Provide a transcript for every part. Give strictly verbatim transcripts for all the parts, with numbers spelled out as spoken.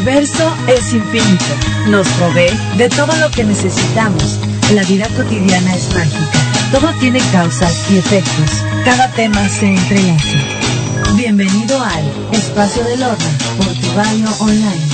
universo es infinito. Nos provee de todo lo que necesitamos. La vida cotidiana es mágica. Todo tiene causas y efectos. Cada tema se entrelaza. Bienvenido al Espacio del Horno por tu radio online.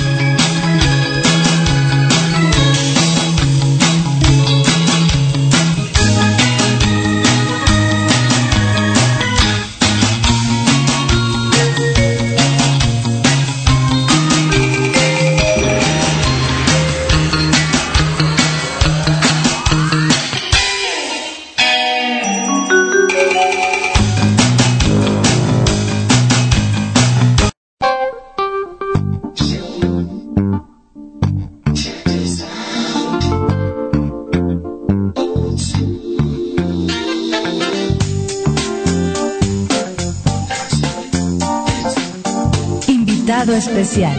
Especial.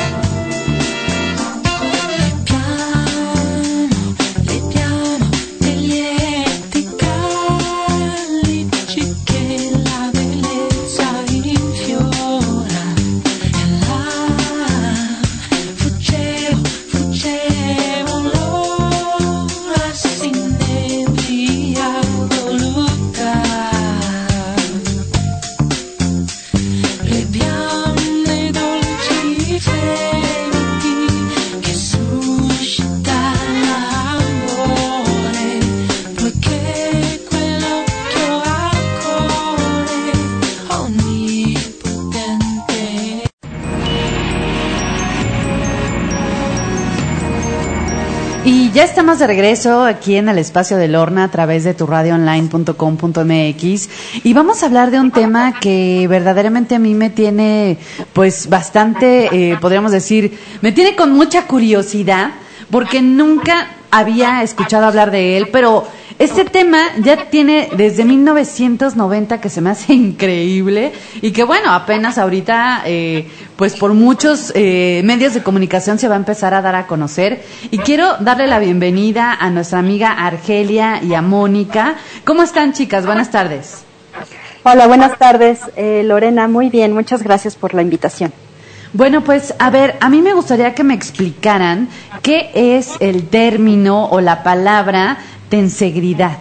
Ya estamos de regreso aquí en el Espacio del Horno a través de tu radio online punto com punto m x y vamos a hablar de un tema que verdaderamente a mí me tiene pues bastante, eh, podríamos decir, me tiene con mucha curiosidad porque nunca había escuchado hablar de él, pero este tema ya tiene desde mil novecientos noventa que se me hace increíble y que bueno, apenas ahorita eh, pues por muchos eh, medios de comunicación se va a empezar a dar a conocer y quiero darle la bienvenida a nuestra amiga Argelia y a Mónica. ¿Cómo están, chicas? Buenas tardes. Hola, buenas tardes, eh, Lorena, muy bien, muchas gracias por la invitación. Bueno, pues, a ver, a mí me gustaría que me explicaran qué es el término o la palabra tensegridad.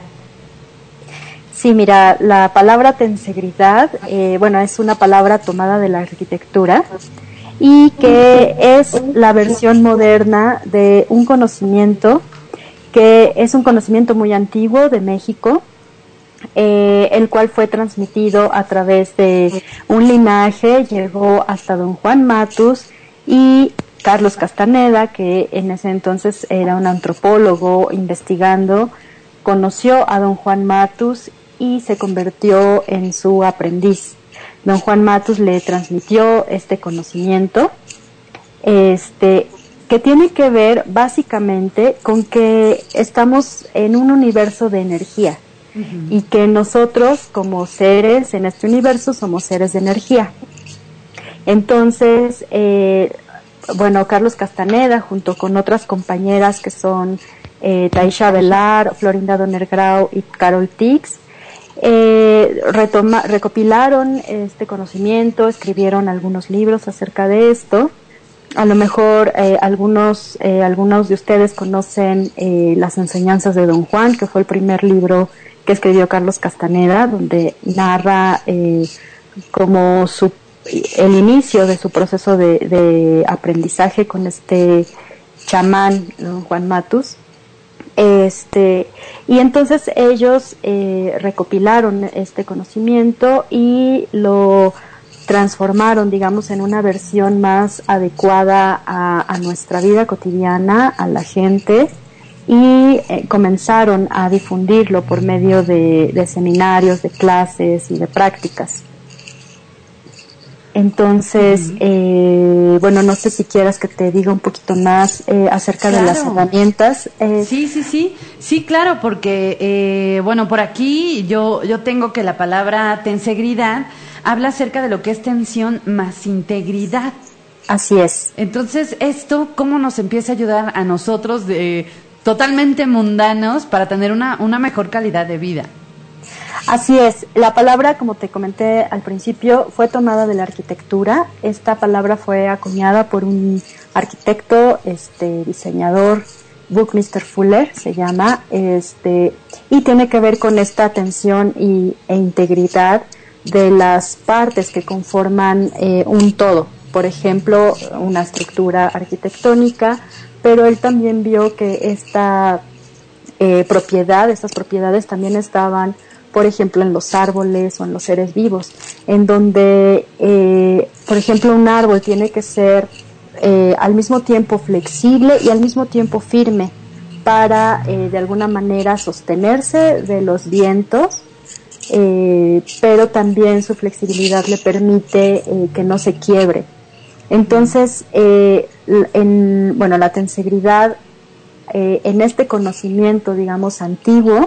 Sí, mira, la palabra tensegridad, eh, bueno, es una palabra tomada de la arquitectura y que es la versión moderna de un conocimiento que es un conocimiento muy antiguo de México, Eh, el cual fue transmitido a través de un linaje, llegó hasta don Juan Matus y Carlos Castaneda, que en ese entonces era un antropólogo investigando, conoció a don Juan Matus y se convirtió en su aprendiz. Don Juan Matus le transmitió este conocimiento, este, que tiene que ver básicamente con que estamos en un universo de energía. Uh-huh. Y que nosotros como seres en este universo somos seres de energía. Entonces, eh, bueno, Carlos Castaneda junto con otras compañeras que son eh, Taisha Velar, Florinda Donner-Grau y Carol Tix, eh, retoma, recopilaron este conocimiento, escribieron algunos libros acerca de esto. A lo mejor eh, algunos eh, algunos de ustedes conocen eh, las enseñanzas de Don Juan, que fue el primer libro que escribió Carlos Castaneda, donde narra eh, como su, el inicio de su proceso de, de aprendizaje con este chamán, don Juan Matus. Este, y entonces ellos eh, recopilaron este conocimiento y lo transformaron, digamos, en una versión más adecuada a, a nuestra vida cotidiana, a la gente, y eh, comenzaron a difundirlo por medio de, de seminarios, de clases y de prácticas. Entonces, uh-huh. eh, bueno, no sé si quieras que te diga un poquito más eh, acerca claro. de las herramientas. Eh. Sí, sí, sí, sí, claro, porque, eh, bueno, por aquí yo, yo tengo que la palabra tensegridad habla acerca de lo que es tensión más integridad. Así es. Entonces, esto, ¿cómo nos empieza a ayudar a nosotros de totalmente mundanos para tener una, una mejor calidad de vida? Así es, la palabra, como te comenté al principio, fue tomada de la arquitectura. Esta palabra fue acuñada por un arquitecto, este, diseñador, Buckminster Fuller se llama, este, y tiene que ver con esta atención y, e integridad de las partes que conforman eh, un todo. Por ejemplo, una estructura arquitectónica, pero él también vio que esta eh, propiedad, estas propiedades también estaban, por ejemplo, en los árboles o en los seres vivos, en donde, eh, por ejemplo, un árbol tiene que ser eh, al mismo tiempo flexible y al mismo tiempo firme para, eh, de alguna manera, sostenerse de los vientos, eh, pero también su flexibilidad le permite eh, que no se quiebre. Entonces, eh, en, bueno, la tensegridad, eh, en este conocimiento, digamos, antiguo,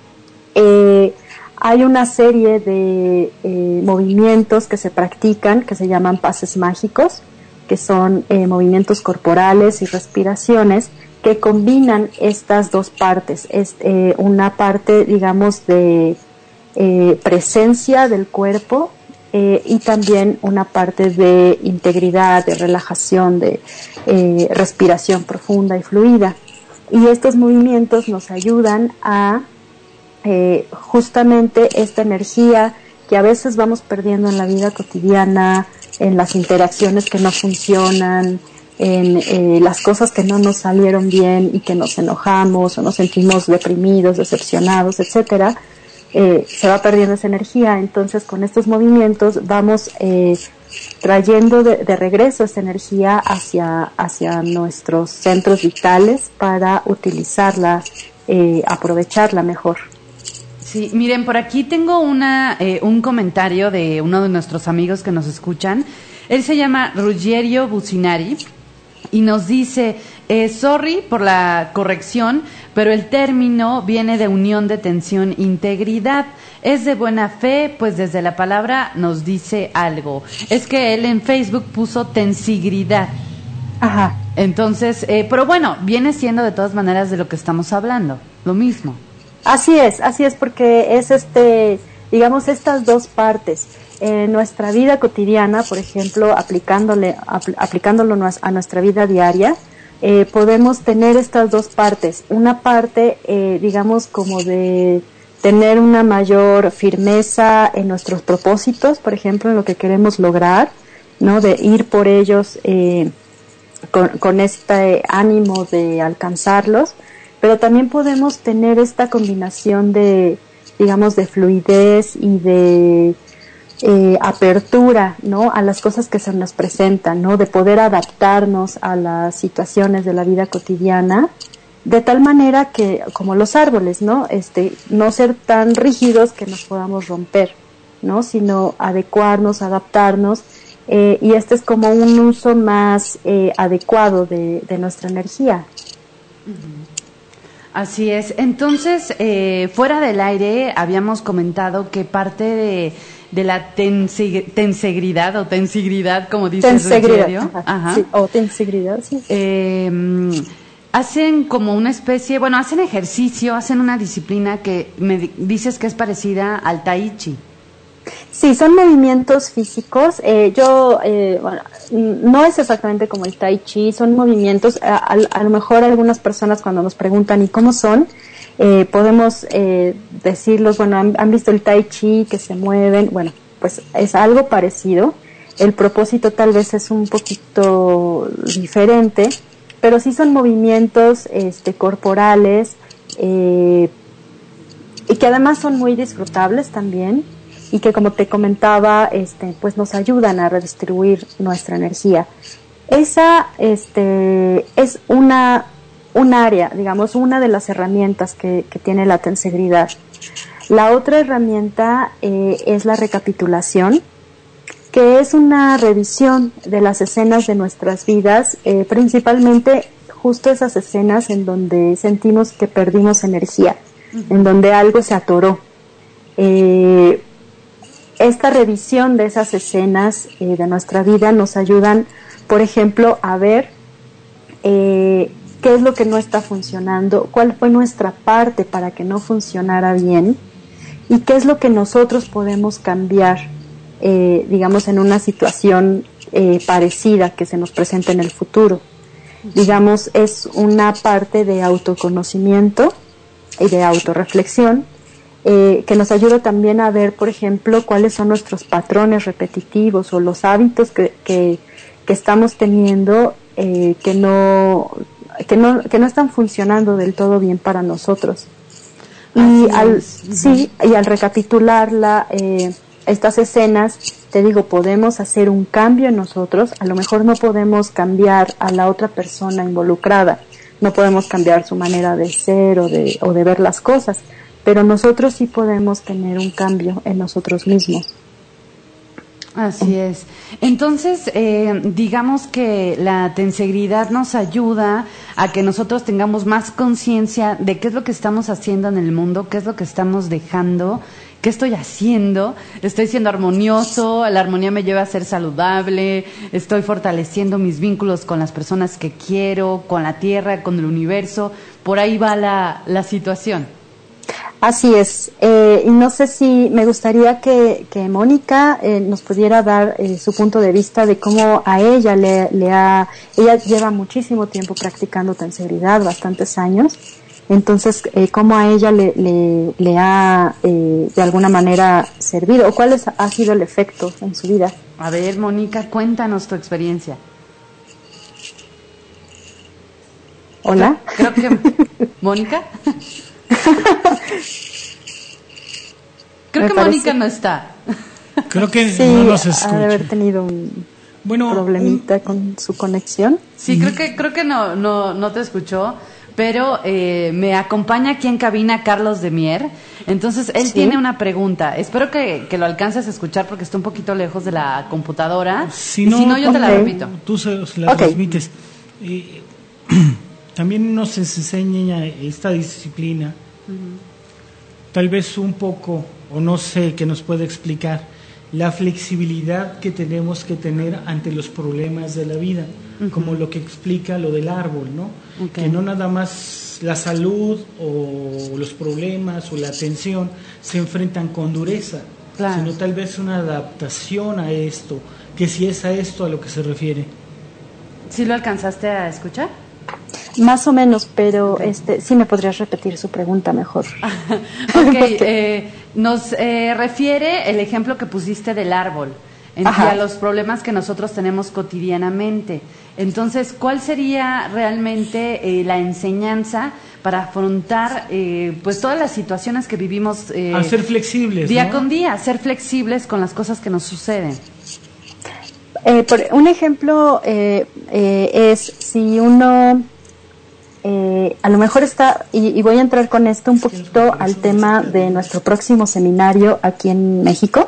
eh, hay una serie de eh, movimientos que se practican, que se llaman pases mágicos, que son eh, movimientos corporales y respiraciones que combinan estas dos partes. Es eh, una parte, digamos, de eh, presencia del cuerpo eh, y también una parte de integridad, de relajación, de eh, respiración profunda y fluida. Y estos movimientos nos ayudan a Eh, justamente esta energía que a veces vamos perdiendo en la vida cotidiana, en las interacciones que no funcionan, en eh, las cosas que no nos salieron bien y que nos enojamos o nos sentimos deprimidos, decepcionados, etcétera, eh, se va perdiendo esa energía. Entonces, con estos movimientos vamos eh, trayendo de, de regreso esa energía hacia, hacia nuestros centros vitales para utilizarla, eh, aprovecharla mejor. Sí, miren, por aquí tengo una eh, un comentario de uno de nuestros amigos que nos escuchan. Él se llama Ruggerio Bucinari y nos dice, eh, sorry por la corrección, pero el término viene de unión de tensión integridad. Es de buena fe, pues desde la palabra nos dice algo. Es que él en Facebook puso tensigridad. Ajá. Entonces, eh, pero bueno, viene siendo de todas maneras de lo que estamos hablando, lo mismo. Así es, así es, porque es este, digamos, estas dos partes. En nuestra vida cotidiana, por ejemplo, aplicándole, apl- aplicándolo a nuestra vida diaria, eh, podemos tener estas dos partes. Una parte, eh, digamos, como de tener una mayor firmeza en nuestros propósitos, por ejemplo, en lo que queremos lograr, ¿no? De ir por ellos eh, con, con este ánimo de alcanzarlos. Pero también podemos tener esta combinación de, digamos, de fluidez y de eh, apertura, ¿no? A las cosas que se nos presentan, ¿no? De poder adaptarnos a las situaciones de la vida cotidiana, de tal manera que, como los árboles, ¿no? Este, no ser tan rígidos que nos podamos romper, ¿no? Sino adecuarnos, adaptarnos, eh, y este es como un uso más eh, adecuado de, de nuestra energía. Uh-huh. Así es. Entonces, eh, fuera del aire habíamos comentado que parte de, de la tensig- tensegridad o tensigridad, como dice Tensegridad. Ajá. Ajá. Sí, o tensegridad, sí. Eh, hacen como una especie, bueno, hacen ejercicio, hacen una disciplina que me di- dices que es parecida al tai chi. Sí, son movimientos físicos. Eh, yo, eh, bueno, no es exactamente como el tai chi, son movimientos, a, a, a lo mejor algunas personas cuando nos preguntan ¿y cómo son? Eh, podemos eh, decirlos, bueno, han, han visto el tai chi que se mueven, bueno, pues es algo parecido. El propósito tal vez es un poquito diferente, pero sí son movimientos este, corporales eh, y que además son muy disfrutables también. Y que, como te comentaba, este, pues nos ayudan a redistribuir nuestra energía. Esa, este, es una, un área, digamos, una de las herramientas que, que tiene la tensegridad. La otra herramienta eh, es la recapitulación, que es una revisión de las escenas de nuestras vidas, eh, principalmente justo esas escenas en donde sentimos que perdimos energía, uh-huh. En donde algo se atoró. Eh, Esta revisión de esas escenas eh, de nuestra vida nos ayudan, por ejemplo, a ver eh, qué es lo que no está funcionando, cuál fue nuestra parte para que no funcionara bien, y qué es lo que nosotros podemos cambiar, eh, digamos, en una situación eh, parecida que se nos presente en el futuro. Digamos, es una parte de autoconocimiento y de autorreflexión eh, que nos ayuda también a ver, por ejemplo, cuáles son nuestros patrones repetitivos o los hábitos que, que, que estamos teniendo eh, que no, que no, que no están funcionando del todo bien para nosotros. Y al, sí, y al recapitularla, eh, estas escenas, te digo, podemos hacer un cambio en nosotros. A lo mejor no podemos cambiar a la otra persona involucrada, no podemos cambiar su manera de ser o de, o de ver las cosas, pero nosotros sí podemos tener un cambio en nosotros mismos. Así es. Entonces, eh, digamos que la tensegridad nos ayuda a que nosotros tengamos más conciencia de qué es lo que estamos haciendo en el mundo, qué es lo que estamos dejando, qué estoy haciendo, estoy siendo armonioso, la armonía me lleva a ser saludable, estoy fortaleciendo mis vínculos con las personas que quiero, con la tierra, con el universo, por ahí va la, la situación. Así es, eh, y no sé si me gustaría que, que Mónica eh, nos pudiera dar eh, su punto de vista de cómo a ella le, le ha, ella lleva muchísimo tiempo practicando tensegridad, bastantes años, entonces eh, cómo a ella le, le, le ha eh, de alguna manera servido, o cuál es, ha sido el efecto en su vida. A ver, Mónica, cuéntanos tu experiencia. Hola. Creo, creo que, ¿Mónica? Creo Me que parece. Mónica no está. Creo que Sí, no nos ha escucha. de haber tenido un Bueno, problemita con su conexión. Sí, creo que creo que no no no te escuchó, pero eh, me acompaña aquí en cabina Carlos de Mier. Entonces, él Sí. tiene una pregunta. Espero que, que lo alcances a escuchar porque está un poquito lejos de la computadora. Si Y no, si no, yo te la ok. repito. tú se, se la Ok. transmites. Eh, también nos enseña esta disciplina, tal vez un poco, o no sé, que nos puede explicar la flexibilidad que tenemos que tener ante los problemas de la vida, uh-huh. como lo que explica lo del árbol, ¿no? Okay. Que no nada más la salud o los problemas o la atención se enfrentan con dureza, claro. sino tal vez una adaptación a esto, que si es a esto a lo que se refiere. ¿Sí lo alcanzaste a escuchar? Más o menos, pero okay. este, sí me podrías repetir su pregunta mejor. Ok, eh, nos eh, refiere el ejemplo que pusiste del árbol en, y a los problemas que nosotros tenemos cotidianamente. Entonces, ¿cuál sería realmente eh, la enseñanza para afrontar eh, pues todas las situaciones que vivimos eh, a ser flexibles, día ¿no? con día, ser flexibles con las cosas que nos suceden? Eh, por, un ejemplo eh, eh, es si uno eh, a lo mejor está, y, y voy a entrar con esto un poquito al tema de nuestro próximo seminario aquí en México,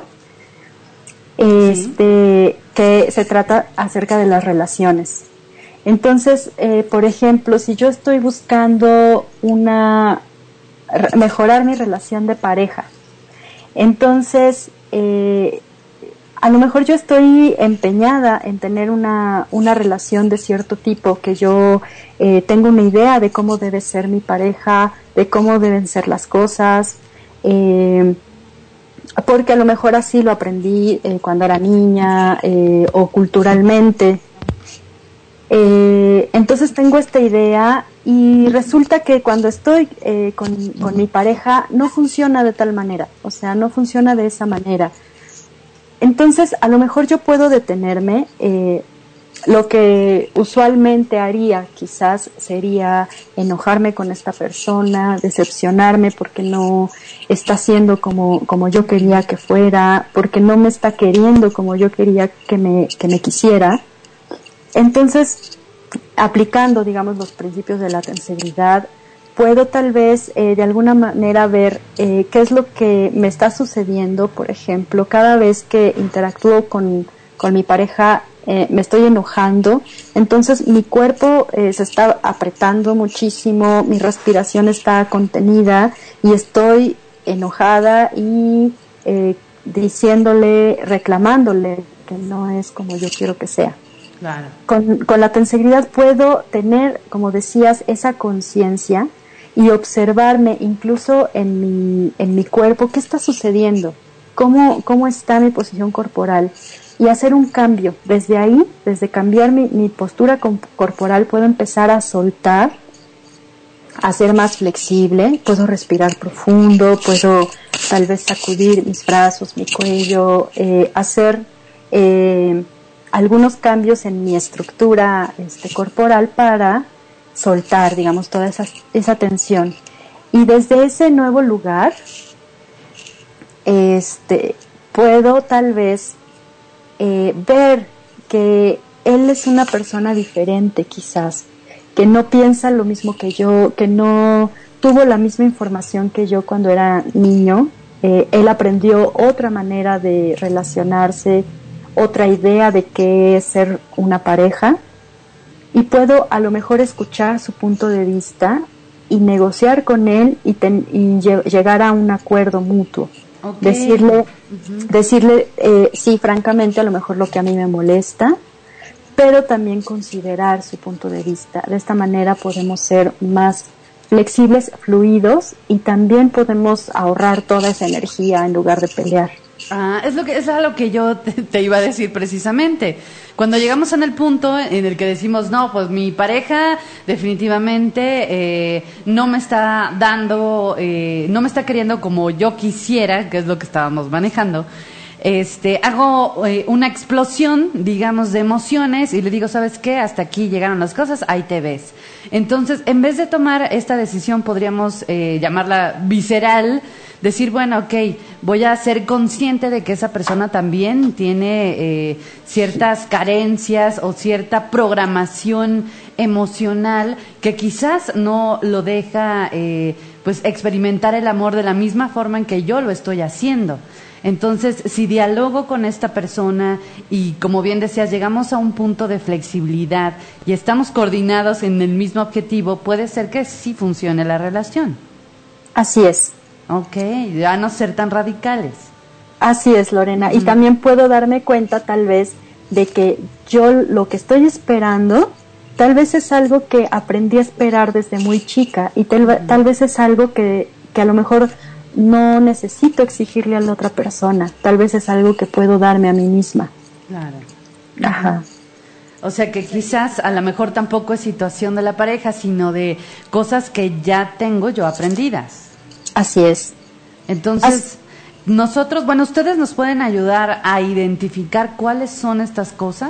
este, que se trata acerca de las relaciones. Entonces, eh, por ejemplo, si yo estoy buscando una mejorar mi relación de pareja, entonces eh, a lo mejor yo estoy empeñada en tener una, una relación de cierto tipo, que yo eh, tengo una idea de cómo debe ser mi pareja, de cómo deben ser las cosas, eh, porque a lo mejor así lo aprendí eh, cuando era niña eh, o culturalmente. Eh, entonces tengo esta idea y resulta que cuando estoy eh, con, con mi pareja no funciona de tal manera, o sea, no funciona de esa manera. Entonces, a lo mejor yo puedo detenerme, eh, lo que usualmente haría quizás sería enojarme con esta persona, decepcionarme porque no está siendo como, como yo quería que fuera, porque no me está queriendo como yo quería que me, que me quisiera. Entonces, aplicando, digamos, los principios de la tensegridad, puedo tal vez eh, de alguna manera ver eh, qué es lo que me está sucediendo. Por ejemplo, cada vez que interactúo con, con mi pareja eh, me estoy enojando, entonces mi cuerpo eh, se está apretando muchísimo, mi respiración está contenida y estoy enojada y eh, diciéndole, reclamándole que no es como yo quiero que sea. Claro. Con, con la tensegridad puedo tener, como decías, esa conciencia y observarme incluso en mi, en mi cuerpo, qué está sucediendo, cómo, cómo está mi posición corporal, y hacer un cambio. Desde ahí, desde cambiar mi, mi postura corporal, puedo empezar a soltar, a ser más flexible, puedo respirar profundo, puedo tal vez sacudir mis brazos, mi cuello, eh, hacer eh, algunos cambios en mi estructura este, corporal para soltar, digamos, toda esa, esa tensión. Y desde ese nuevo lugar, este, puedo tal vez eh, ver que él es una persona diferente, quizás, que no piensa lo mismo que yo, que no tuvo la misma información que yo cuando era niño. Eh, él aprendió otra manera de relacionarse, otra idea de qué es ser una pareja, y puedo a lo mejor escuchar su punto de vista y negociar con él y, ten, y lle- llegar a un acuerdo mutuo. Okay. Decirle, uh-huh. decirle eh, sí, francamente, a lo mejor lo que a mí me molesta, pero también considerar su punto de vista. De esta manera podemos ser más flexibles, fluidos, y también podemos ahorrar toda esa energía en lugar de pelear. Ah, es lo que es lo que yo te, te iba a decir precisamente. Cuando llegamos en el punto en el que decimos, no, pues mi pareja definitivamente eh, no me está dando, eh, no me está queriendo como yo quisiera, que es lo que estábamos manejando. Este, hago eh, una explosión, digamos, de emociones y le digo, ¿sabes qué? Hasta aquí llegaron las cosas, ahí te ves. Entonces, en vez de tomar esta decisión, podríamos eh, llamarla visceral, decir, bueno, ok, voy a ser consciente de que esa persona también tiene eh, ciertas carencias o cierta programación emocional que quizás no lo deja eh, pues experimentar el amor de la misma forma en que yo lo estoy haciendo. Entonces, si dialogo con esta persona y, como bien decías, llegamos a un punto de flexibilidad y estamos coordinados en el mismo objetivo, puede ser que sí funcione la relación. Así es. Ok, a no ser tan radicales. Así es, Lorena. Uh-huh. Y también puedo darme cuenta, tal vez, de que yo lo que estoy esperando, tal vez es algo que aprendí a esperar desde muy chica, y tal, uh-huh. tal vez es algo que, que a lo mejor no necesito exigirle a la otra persona. Tal vez es algo que puedo darme a mí misma. Claro. Ajá. O sea que quizás a lo mejor tampoco es situación de la pareja, sino de cosas que ya tengo yo aprendidas. Así es. Entonces, Así. nosotros, bueno, ¿ustedes nos pueden ayudar a identificar cuáles son estas cosas?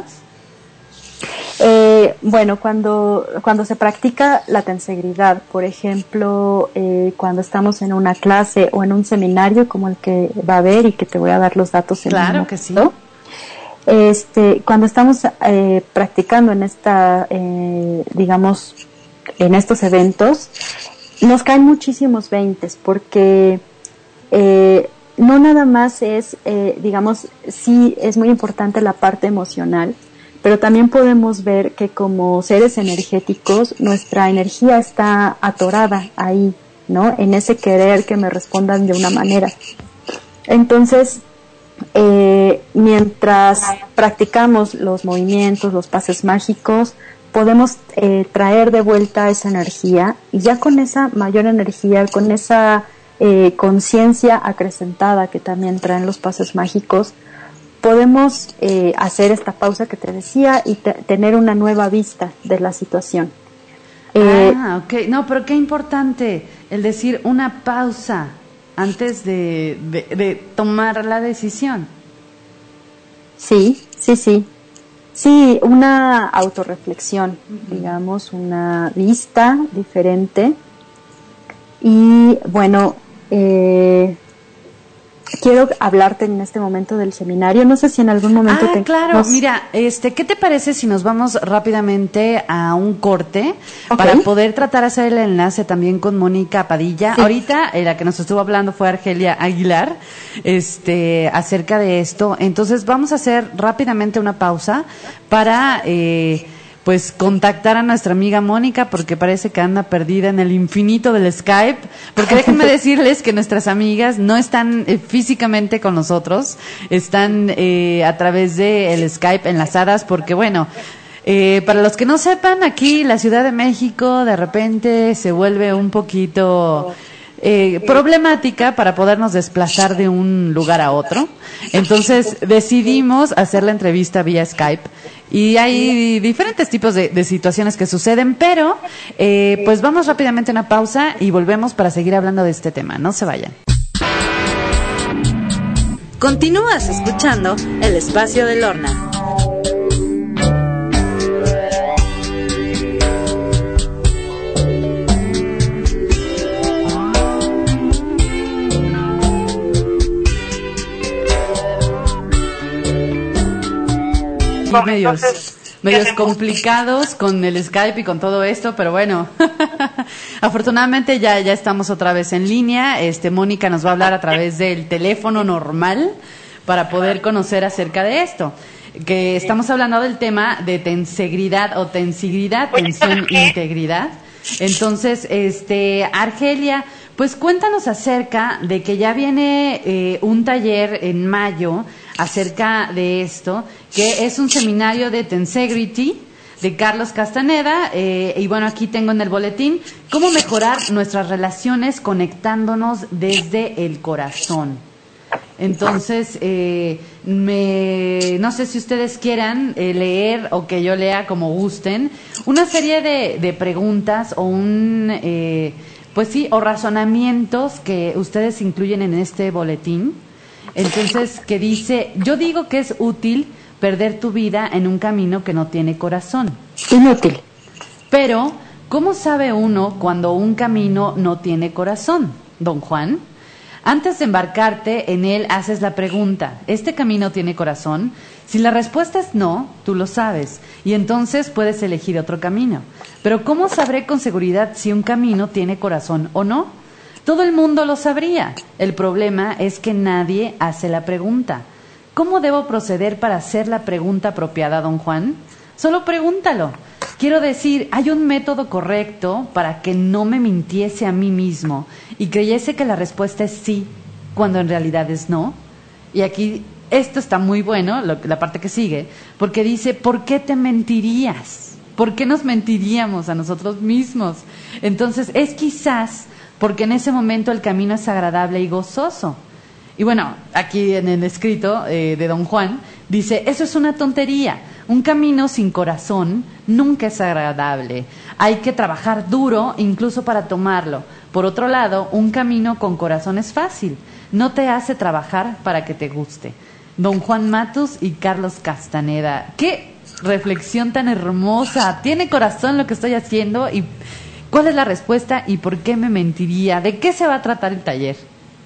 Eh, bueno, cuando cuando se practica la tensegridad, por ejemplo, eh, cuando estamos en una clase o en un seminario como el que va a haber y que te voy a dar los datos en claro un que sí. Este, cuando estamos eh, practicando en esta, eh, digamos, en estos eventos, nos caen muchísimos veintes porque eh, no nada más es, eh, digamos, sí es muy importante la parte emocional, pero también podemos ver que como seres energéticos, nuestra energía está atorada ahí, ¿no? En ese querer que me respondan de una manera. Entonces, eh, mientras practicamos los movimientos, los pases mágicos, podemos eh, traer de vuelta esa energía, y ya con esa mayor energía, con esa eh, conciencia acrecentada que también traen los pases mágicos, podemos eh, hacer esta pausa que te decía y te, tener una nueva vista de la situación. Eh, ah, ok. No, pero qué importante el decir una pausa antes de, de, de tomar la decisión. Sí, sí, sí. Sí, una autorreflexión, uh-huh. digamos, una vista diferente. Y bueno, eh, quiero hablarte en este momento del seminario. No sé si en algún momento ah, te... claro. Mira, este, ¿qué te parece si nos vamos rápidamente a un corte okay. para poder tratar de hacer el enlace también con Mónica Padilla? Sí. Ahorita eh, la que nos estuvo hablando fue Argelia Aguilar, este, acerca de esto. Entonces vamos a hacer rápidamente una pausa para... Eh, pues contactar a nuestra amiga Mónica, porque parece que anda perdida en el infinito del Skype, porque déjenme decirles que nuestras amigas no están eh, físicamente con nosotros, están eh, a través de el Skype enlazadas, porque bueno, Eh, para los que no sepan, aquí la Ciudad de México de repente se vuelve un poquito eh, problemática para podernos desplazar de un lugar a otro. Entonces decidimos hacer la entrevista vía Skype. Y hay diferentes tipos de, de situaciones que suceden, pero eh, pues vamos rápidamente a una pausa y volvemos para seguir hablando de este tema. No se vayan. Continúas escuchando El Espacio de Lorna. medios, medios complicados con el Skype y con todo esto, pero bueno, afortunadamente ya, ya estamos otra vez en línea. Este, Mónica nos va a hablar a través del teléfono normal para poder conocer acerca de esto, que estamos hablando del tema de tensegridad o tensigridad, tensión, integridad. Entonces, este, Argelia, pues cuéntanos acerca de que ya viene eh, un taller en mayo acerca de esto, que es un seminario de Tensegrity de Carlos Castaneda, eh, y bueno, aquí tengo en el boletín cómo mejorar nuestras relaciones conectándonos desde el corazón. Entonces, eh, me, no sé si ustedes quieran eh, leer o que yo lea como gusten, una serie de, de preguntas o un, eh, pues sí, o razonamientos que ustedes incluyen en este boletín. Entonces, que dice, yo digo que es útil perder tu vida en un camino que no tiene corazón. Inútil. Pero, ¿cómo sabe uno cuando un camino no tiene corazón, don Juan? Antes de embarcarte en él, haces la pregunta, ¿este camino tiene corazón? Si la respuesta es no, tú lo sabes, y entonces puedes elegir otro camino. Pero ¿cómo sabré con seguridad si un camino tiene corazón o no? Todo el mundo lo sabría. El problema es que nadie hace la pregunta. ¿Cómo debo proceder para hacer la pregunta apropiada, don Juan? Solo pregúntalo. Quiero decir, hay un método correcto para que no me mintiese a mí mismo y creyese que la respuesta es sí, cuando en realidad es no. Y aquí, esto está muy bueno, lo, la parte que sigue, porque dice, ¿por qué te mentirías? ¿Por qué nos mentiríamos a nosotros mismos? Entonces, es quizás porque en ese momento el camino es agradable y gozoso. Y bueno, aquí en el escrito eh, de don Juan, dice, eso es una tontería. Un camino sin corazón nunca es agradable. Hay que trabajar duro incluso para tomarlo. Por otro lado, un camino con corazón es fácil. No te hace trabajar para que te guste. Don Juan Matus y Carlos Castaneda. ¡Qué reflexión tan hermosa! ¿Tiene corazón lo que estoy haciendo? ¿Y cuál es la respuesta y por qué me mentiría? ¿De qué se va a tratar el taller?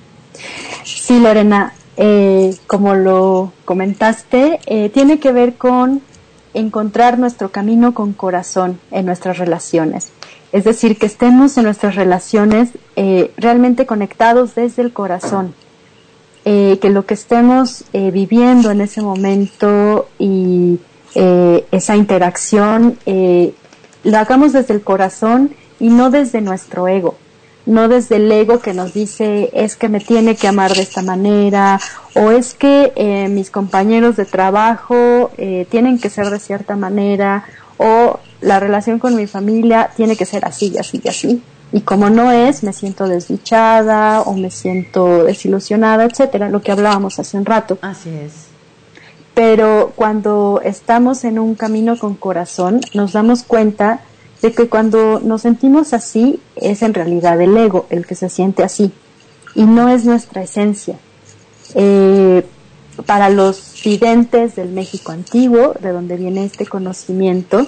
Sí, Lorena, eh, como lo comentaste, eh, tiene que ver con encontrar nuestro camino con corazón en nuestras relaciones. Es decir, que estemos en nuestras relaciones eh, realmente conectados desde el corazón. Eh, que lo que estemos eh, viviendo en ese momento y eh, esa interacción eh, lo hagamos desde el corazón y no desde nuestro ego. No desde el ego que nos dice es que me tiene que amar de esta manera o es que eh, mis compañeros de trabajo eh, tienen que ser de cierta manera o la relación con mi familia tiene que ser así y así y así. Y como no es, me siento desdichada o me siento desilusionada, etcétera, lo que hablábamos hace un rato. Así es. Pero cuando estamos en un camino con corazón, nos damos cuenta de que cuando nos sentimos así, es en realidad el ego el que se siente así, y no es nuestra esencia. Eh, para los videntes del México antiguo, de donde viene este conocimiento,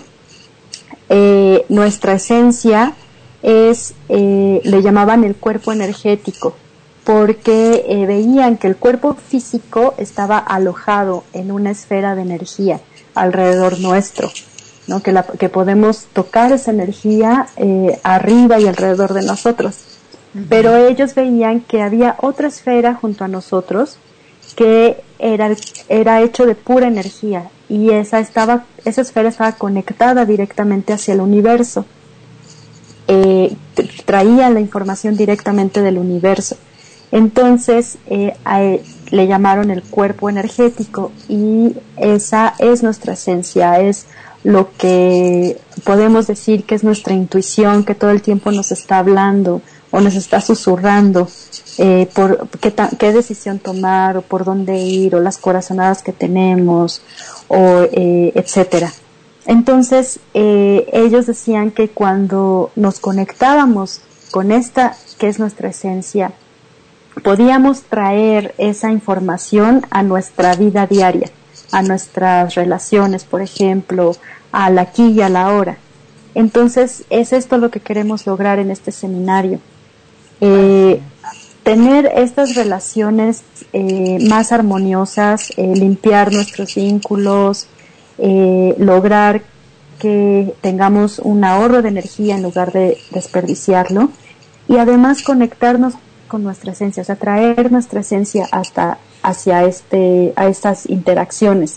eh, nuestra esencia es, eh, le llamaban el cuerpo energético, porque eh, veían que el cuerpo físico estaba alojado en una esfera de energía alrededor nuestro, ¿no? Que, la, que podemos tocar esa energía eh, arriba y alrededor de nosotros. Uh-huh. Pero ellos veían que había otra esfera junto a nosotros que era, era hecho de pura energía y esa, estaba, esa esfera estaba conectada directamente hacia el universo. Eh, traía la información directamente del universo. Entonces eh, a él, le llamaron el cuerpo energético y esa es nuestra esencia, es lo que podemos decir que es nuestra intuición, que todo el tiempo nos está hablando o nos está susurrando eh, por qué, ta- qué decisión tomar o por dónde ir o las corazonadas que tenemos o eh, etcétera. Entonces eh, ellos decían que cuando nos conectábamos con esta que es nuestra esencia, podíamos traer esa información a nuestra vida diaria, a nuestras relaciones, por ejemplo, al aquí y a la ahora. Entonces, es esto lo que queremos lograr en este seminario. Eh, tener estas relaciones eh, más armoniosas, eh, limpiar nuestros vínculos, eh, lograr que tengamos un ahorro de energía en lugar de desperdiciarlo, y además conectarnos con nuestra esencia, o sea, traer nuestra esencia hasta hacia este a estas interacciones.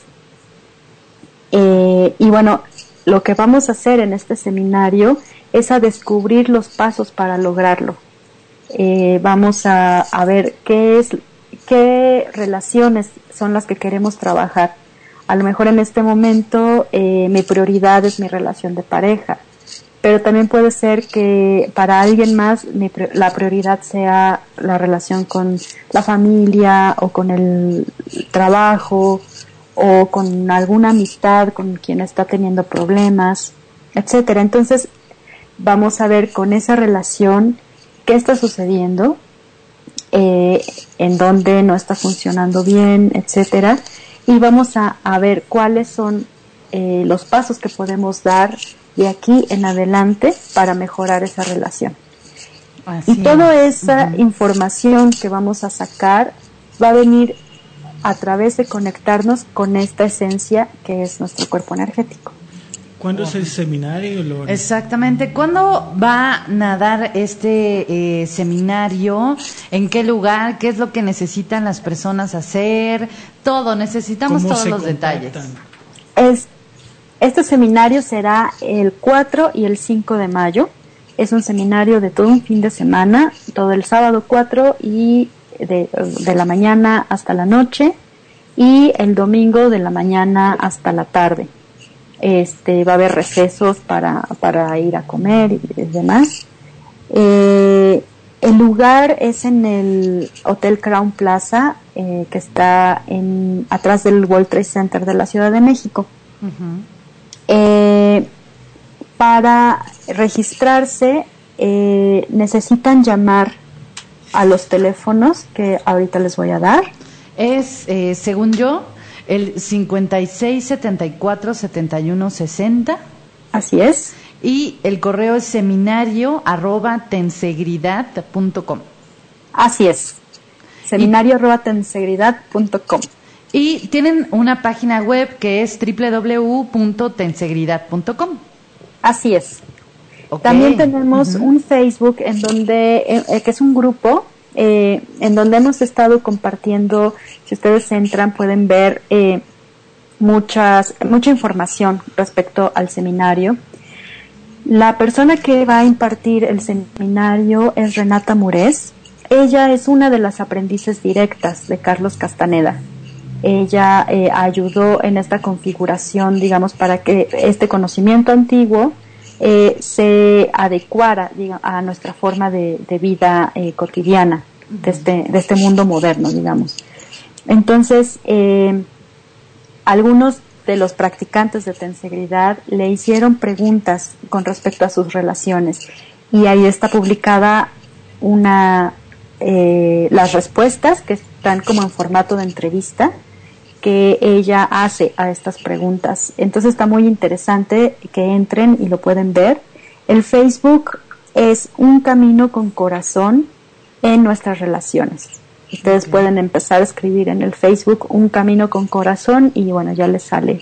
Eh, y bueno, lo que vamos a hacer en este seminario es a descubrir los pasos para lograrlo. Eh, vamos a, a ver qué es, qué relaciones son las que queremos trabajar. A lo mejor en este momento eh, mi prioridad es mi relación de pareja, pero también puede ser que para alguien más mi, la prioridad sea la relación con la familia o con el trabajo o con alguna amistad con quien está teniendo problemas, etcétera. Entonces vamos a ver con esa relación qué está sucediendo, eh, en dónde no está funcionando bien, etcétera, y vamos a, a ver cuáles son eh, los pasos que podemos dar de aquí en adelante para mejorar esa relación. Así y toda esa uh-huh. información que vamos a sacar va a venir a través de conectarnos con esta esencia que es nuestro cuerpo energético. ¿Cuándo es el seminario, Lore? Exactamente. ¿Cuándo va a dar este eh, seminario? ¿En qué lugar? ¿Qué es lo que necesitan las personas hacer? Todo, necesitamos todos los detalles. Es, este seminario será el cuatro y el cinco de mayo. Es un seminario de todo un fin de semana, todo el sábado cuatro y de, de la mañana hasta la noche, y el domingo de la mañana hasta la tarde. Este, va a haber recesos para, para ir a comer y, y demás. Eh, el lugar es en el Hotel Crown Plaza, eh, que está en, atrás del World Trade Center de la Ciudad de México. Uh-huh. Eh, para registrarse, eh, necesitan llamar a los teléfonos que ahorita les voy a dar. Es, eh, según yo, el cincuenta y seis setenta y cuatro setenta y uno sesenta. Así es. Y el correo es seminario arroba tensegridad punto com. Así es. Seminario y, arroba tensegridad punto com. Y tienen una página web que es doble u doble u doble u punto tensegridad punto com. Así es. Okay. También tenemos uh-huh. un Facebook en donde eh, que es un grupo eh, en donde hemos estado compartiendo. Si ustedes entran pueden ver eh, muchas mucha información respecto al seminario. La persona que va a impartir el seminario es Renata Murés. Ella es una de las aprendices directas de Carlos Castaneda. Ella eh, ayudó en esta configuración, digamos, para que este conocimiento antiguo eh, se adecuara, digamos, a nuestra forma de, de vida eh, cotidiana de este, de este mundo moderno, digamos. Entonces, eh, algunos de los practicantes de Tensegridad le hicieron preguntas con respecto a sus relaciones, y ahí está publicada una eh, las respuestas, que están como en formato de entrevista, que ella hace a estas preguntas. Entonces está muy interesante que entren y lo pueden ver. El Facebook es Un Camino con Corazón en Nuestras Relaciones. Ustedes okay. pueden empezar a escribir en el Facebook Un Camino con Corazón y bueno, ya les sale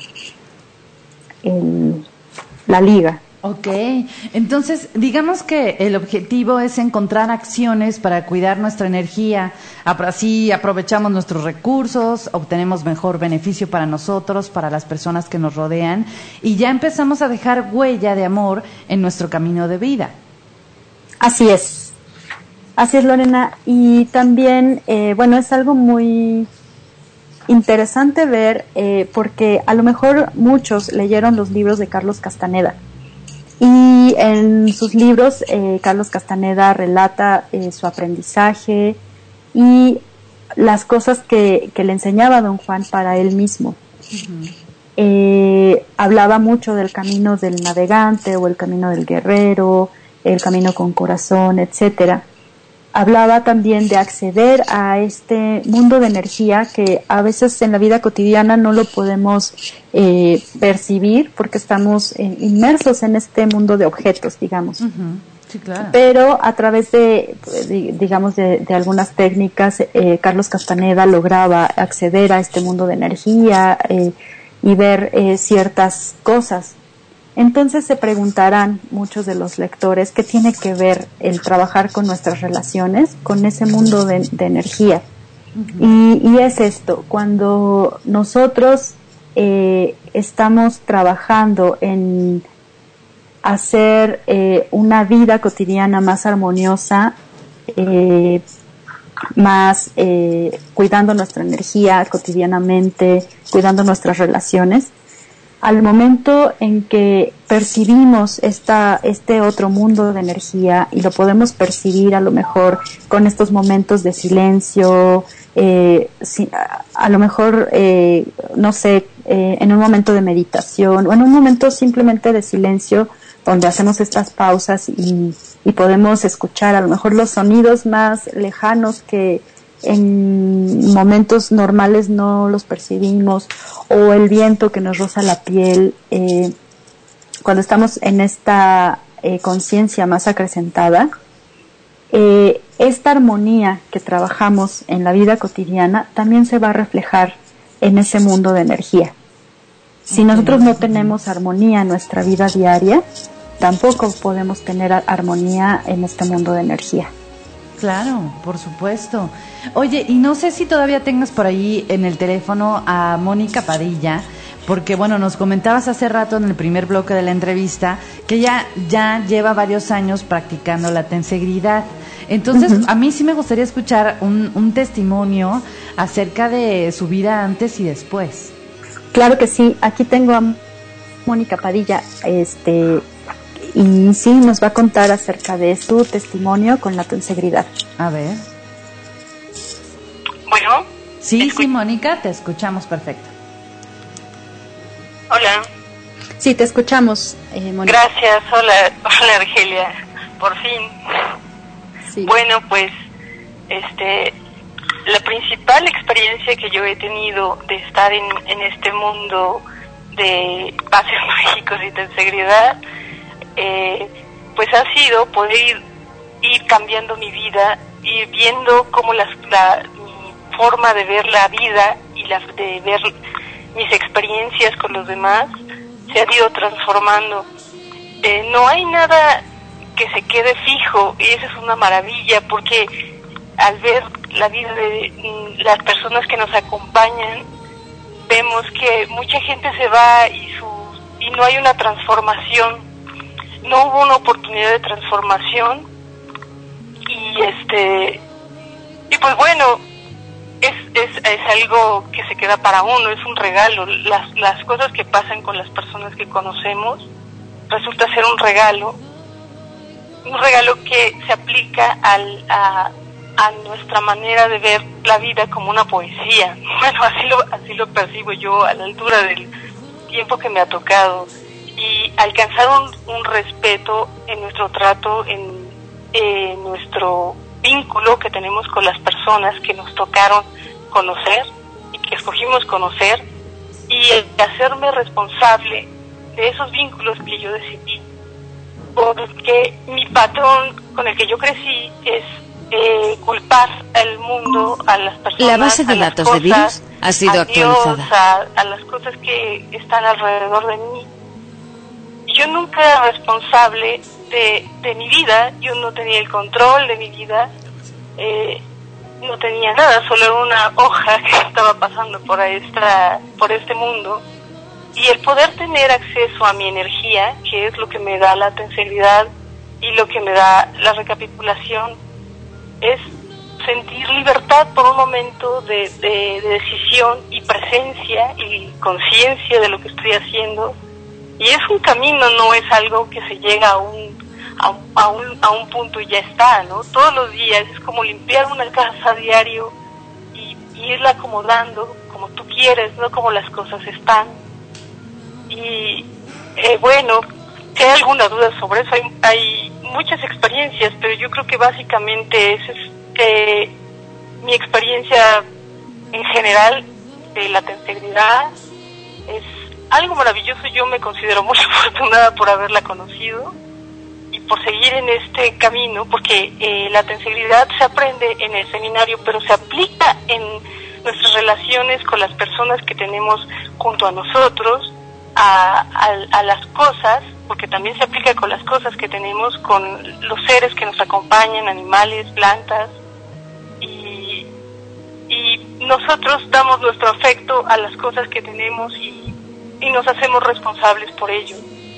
el, la liga. Ok, entonces digamos que el objetivo es encontrar acciones para cuidar nuestra energía, así aprovechamos nuestros recursos, obtenemos mejor beneficio para nosotros, para las personas que nos rodean, y ya empezamos a dejar huella de amor en nuestro camino de vida. Así es, así es, Lorena, y también, eh, bueno, es algo muy interesante ver, eh, porque a lo mejor muchos leyeron los libros de Carlos Castaneda. Y en sus libros, eh, Carlos Castaneda relata eh, su aprendizaje y las cosas que, que le enseñaba Don Juan para él mismo. Uh-huh. Eh, hablaba mucho del camino del navegante o el camino del guerrero, el camino con corazón, etcétera. Hablaba también de acceder a este mundo de energía que a veces en la vida cotidiana no lo podemos eh, percibir porque estamos eh, inmersos en este mundo de objetos, digamos. Uh-huh. Sí, claro. Pero a través de, digamos, de, de algunas técnicas, eh, Carlos Castaneda lograba acceder a este mundo de energía eh, y ver eh, ciertas cosas. Entonces se preguntarán muchos de los lectores qué tiene que ver el trabajar con nuestras relaciones con ese mundo de, de energía. Uh-huh. Y, y es esto, cuando nosotros eh, estamos trabajando en hacer eh, una vida cotidiana más armoniosa, eh, más eh, cuidando nuestra energía cotidianamente, cuidando nuestras relaciones, al momento en que percibimos esta, este otro mundo de energía y lo podemos percibir a lo mejor con estos momentos de silencio, eh, si, a, a lo mejor, eh, no sé, eh, en un momento de meditación o en un momento simplemente de silencio donde hacemos estas pausas y, y podemos escuchar a lo mejor los sonidos más lejanos que en momentos normales no los percibimos, o el viento que nos roza la piel, eh, cuando estamos en esta eh, conciencia más acrecentada, eh, esta armonía que trabajamos en la vida cotidiana también se va a reflejar en ese mundo de energía. Si nosotros no tenemos armonía en nuestra vida diaria, tampoco podemos tener armonía en este mundo de energía. Claro, por supuesto. Oye, y no sé si todavía tengas por ahí en el teléfono a Mónica Padilla, porque bueno, nos comentabas hace rato en el primer bloque de la entrevista que ella ya lleva varios años practicando la tensegridad. Entonces, uh-huh. a mí sí me gustaría escuchar un, un testimonio acerca de su vida antes y después. Claro que sí, aquí tengo a Mónica Padilla, este... y sí, nos va a contar acerca de su testimonio con la tensegridad. A ver. Bueno. Sí, sí, Mónica, te escuchamos perfecto. Hola. Sí, te escuchamos, eh, Mónica. Gracias, hola, hola Argelia, por fin. Sí. Bueno, pues, este, la principal experiencia que yo he tenido de estar en, en este mundo de espacios mágicos y tensegridad, Eh, pues ha sido poder ir, ir cambiando mi vida, ir viendo cómo las, la mi forma de ver la vida y la de ver mis experiencias con los demás se ha ido transformando. Eh, no hay nada que se quede fijo y eso es una maravilla, porque al ver la vida de mm, las personas que nos acompañan vemos que mucha gente se va y su y no hay una transformación. No hubo una oportunidad de transformación y este y pues bueno, es, es es algo que se queda para uno, es un regalo. Las las cosas que pasan con las personas que conocemos resulta ser un regalo, un regalo que se aplica al a, a nuestra manera de ver la vida como una poesía. Bueno, así lo así lo percibo yo a la altura del tiempo que me ha tocado. Y alcanzar un, un respeto en nuestro trato, en eh, nuestro vínculo que tenemos con las personas que nos tocaron conocer y que escogimos conocer, y hacerme responsable de esos vínculos que yo decidí, porque mi patrón con el que yo crecí es eh, culpar al mundo, a las personas, la base de datos cosas, de virus ha sido a Dios, actualizada, a, a las cosas que están alrededor de mí. Yo nunca era responsable de, de mi vida, yo no tenía el control de mi vida, eh, no tenía nada, solo era una hoja que estaba pasando por esta, por este mundo, y el poder tener acceso a mi energía, que es lo que me da la tensegridad y lo que me da la recapitulación, es sentir libertad por un momento de, de, de decisión y presencia y conciencia de lo que estoy haciendo. Y es un camino, no es algo que se llega a un, a, a un, a un punto y ya está, ¿no? Todos los días es como limpiar una casa a diario y, y irla acomodando como tú quieres, no como las cosas están. Y eh, bueno, si hay alguna duda sobre eso, hay, hay muchas experiencias, pero yo creo que básicamente esa es eh, mi experiencia en general de la tensegridad. Es algo maravilloso. Yo me considero muy afortunada por haberla conocido y por seguir en este camino, porque eh, la tensegridad se aprende en el seminario, pero se aplica en nuestras relaciones con las personas que tenemos junto a nosotros, a, a, a las cosas, porque también se aplica con las cosas que tenemos, con los seres que nos acompañan, animales, plantas, y, y nosotros damos nuestro afecto a las cosas que tenemos y, y nos hacemos responsables por ello.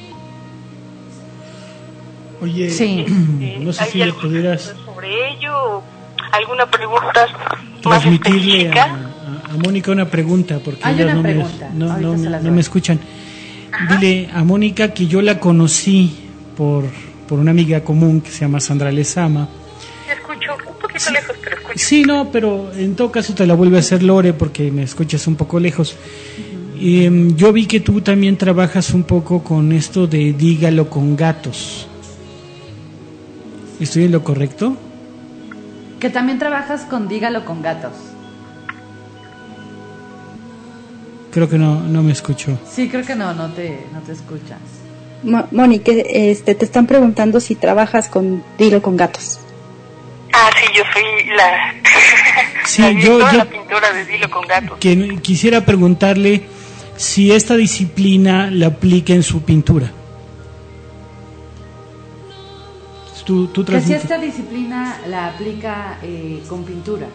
Oye, sí. este, no sé si le pudieras sobre ello, alguna pregunta transmitirle más a, a, a Mónica una pregunta, porque Hay ellas una no, pregunta. me, no, no, no, no me escuchan. Ajá. Dile a Mónica que yo la conocí por, por una amiga común que se llama Sandra Lezama. Te escucho un poquito sí. lejos, pero escucho. Sí, no, pero en todo caso te la vuelve a hacer Lore porque me escuchas un poco lejos. Uh-huh. Y, um, yo vi que tú también trabajas un poco con esto de dígalo con gatos. ¿Estoy en lo correcto? Que también trabajas con dígalo con gatos. Creo que no, no me escucho. Sí, creo que no, no te, no te escuchas. Mo- Mónica, este, te están preguntando si trabajas con Dilo con gatos. Ah, sí, yo soy la, sí, la, yo, yo, la pintora de Dilo con gatos. Que, quisiera preguntarle si esta disciplina la aplica en su pintura. Tú, tú que si esta disciplina la aplica eh, con pintura.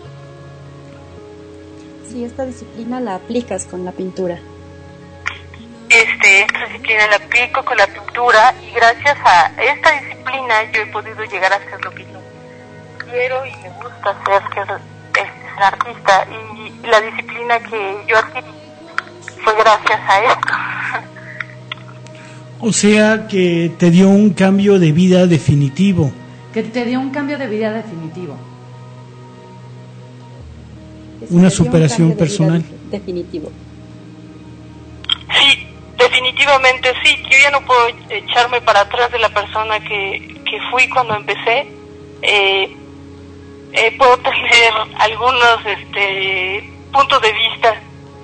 Sí, esta disciplina la aplicas con la pintura. Este, esta disciplina la aplico con la pintura y gracias a esta disciplina yo he podido llegar a hacer lo que yo quiero y me gusta hacer, que es, es ser artista. Y la disciplina que yo adquirí fue gracias a esto. O sea que te dio un cambio de vida definitivo. Que te dio un cambio de vida definitivo. Una superación personal. De definitivo. Sí, definitivamente sí. Yo ya no puedo echarme para atrás de la persona que, que fui cuando empecé. Eh, eh, puedo tener algunos este, puntos de vista.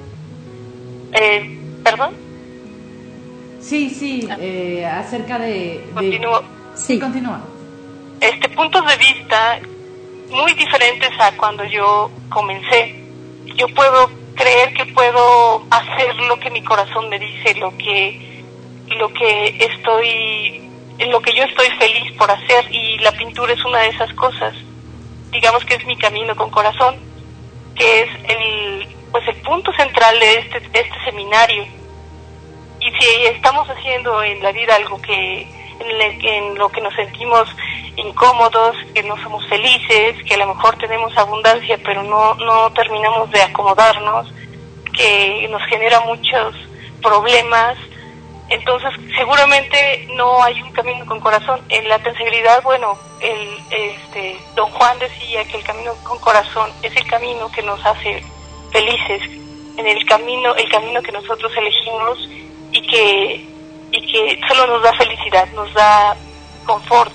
Eh, ¿Perdón? Sí, sí, eh, acerca de... de... Continúo. Sí, continúa. Este, puntos de vista muy diferentes a cuando yo comencé. Yo puedo creer que puedo hacer lo que mi corazón me dice, lo que, lo que estoy, en lo que yo estoy feliz por hacer, y la pintura es una de esas cosas. Digamos que es mi camino con corazón, que es el, pues el punto central de este, de este seminario. Y si estamos haciendo en la vida algo que en, le, en lo que nos sentimos incómodos, que no somos felices, que a lo mejor tenemos abundancia pero no no terminamos de acomodarnos, que nos genera muchos problemas, entonces seguramente no hay un camino con corazón. En la tensegridad, bueno, el este Don Juan decía que el camino con corazón es el camino que nos hace felices, en el camino el camino que nosotros elegimos y que y que solo nos da felicidad, nos da confort.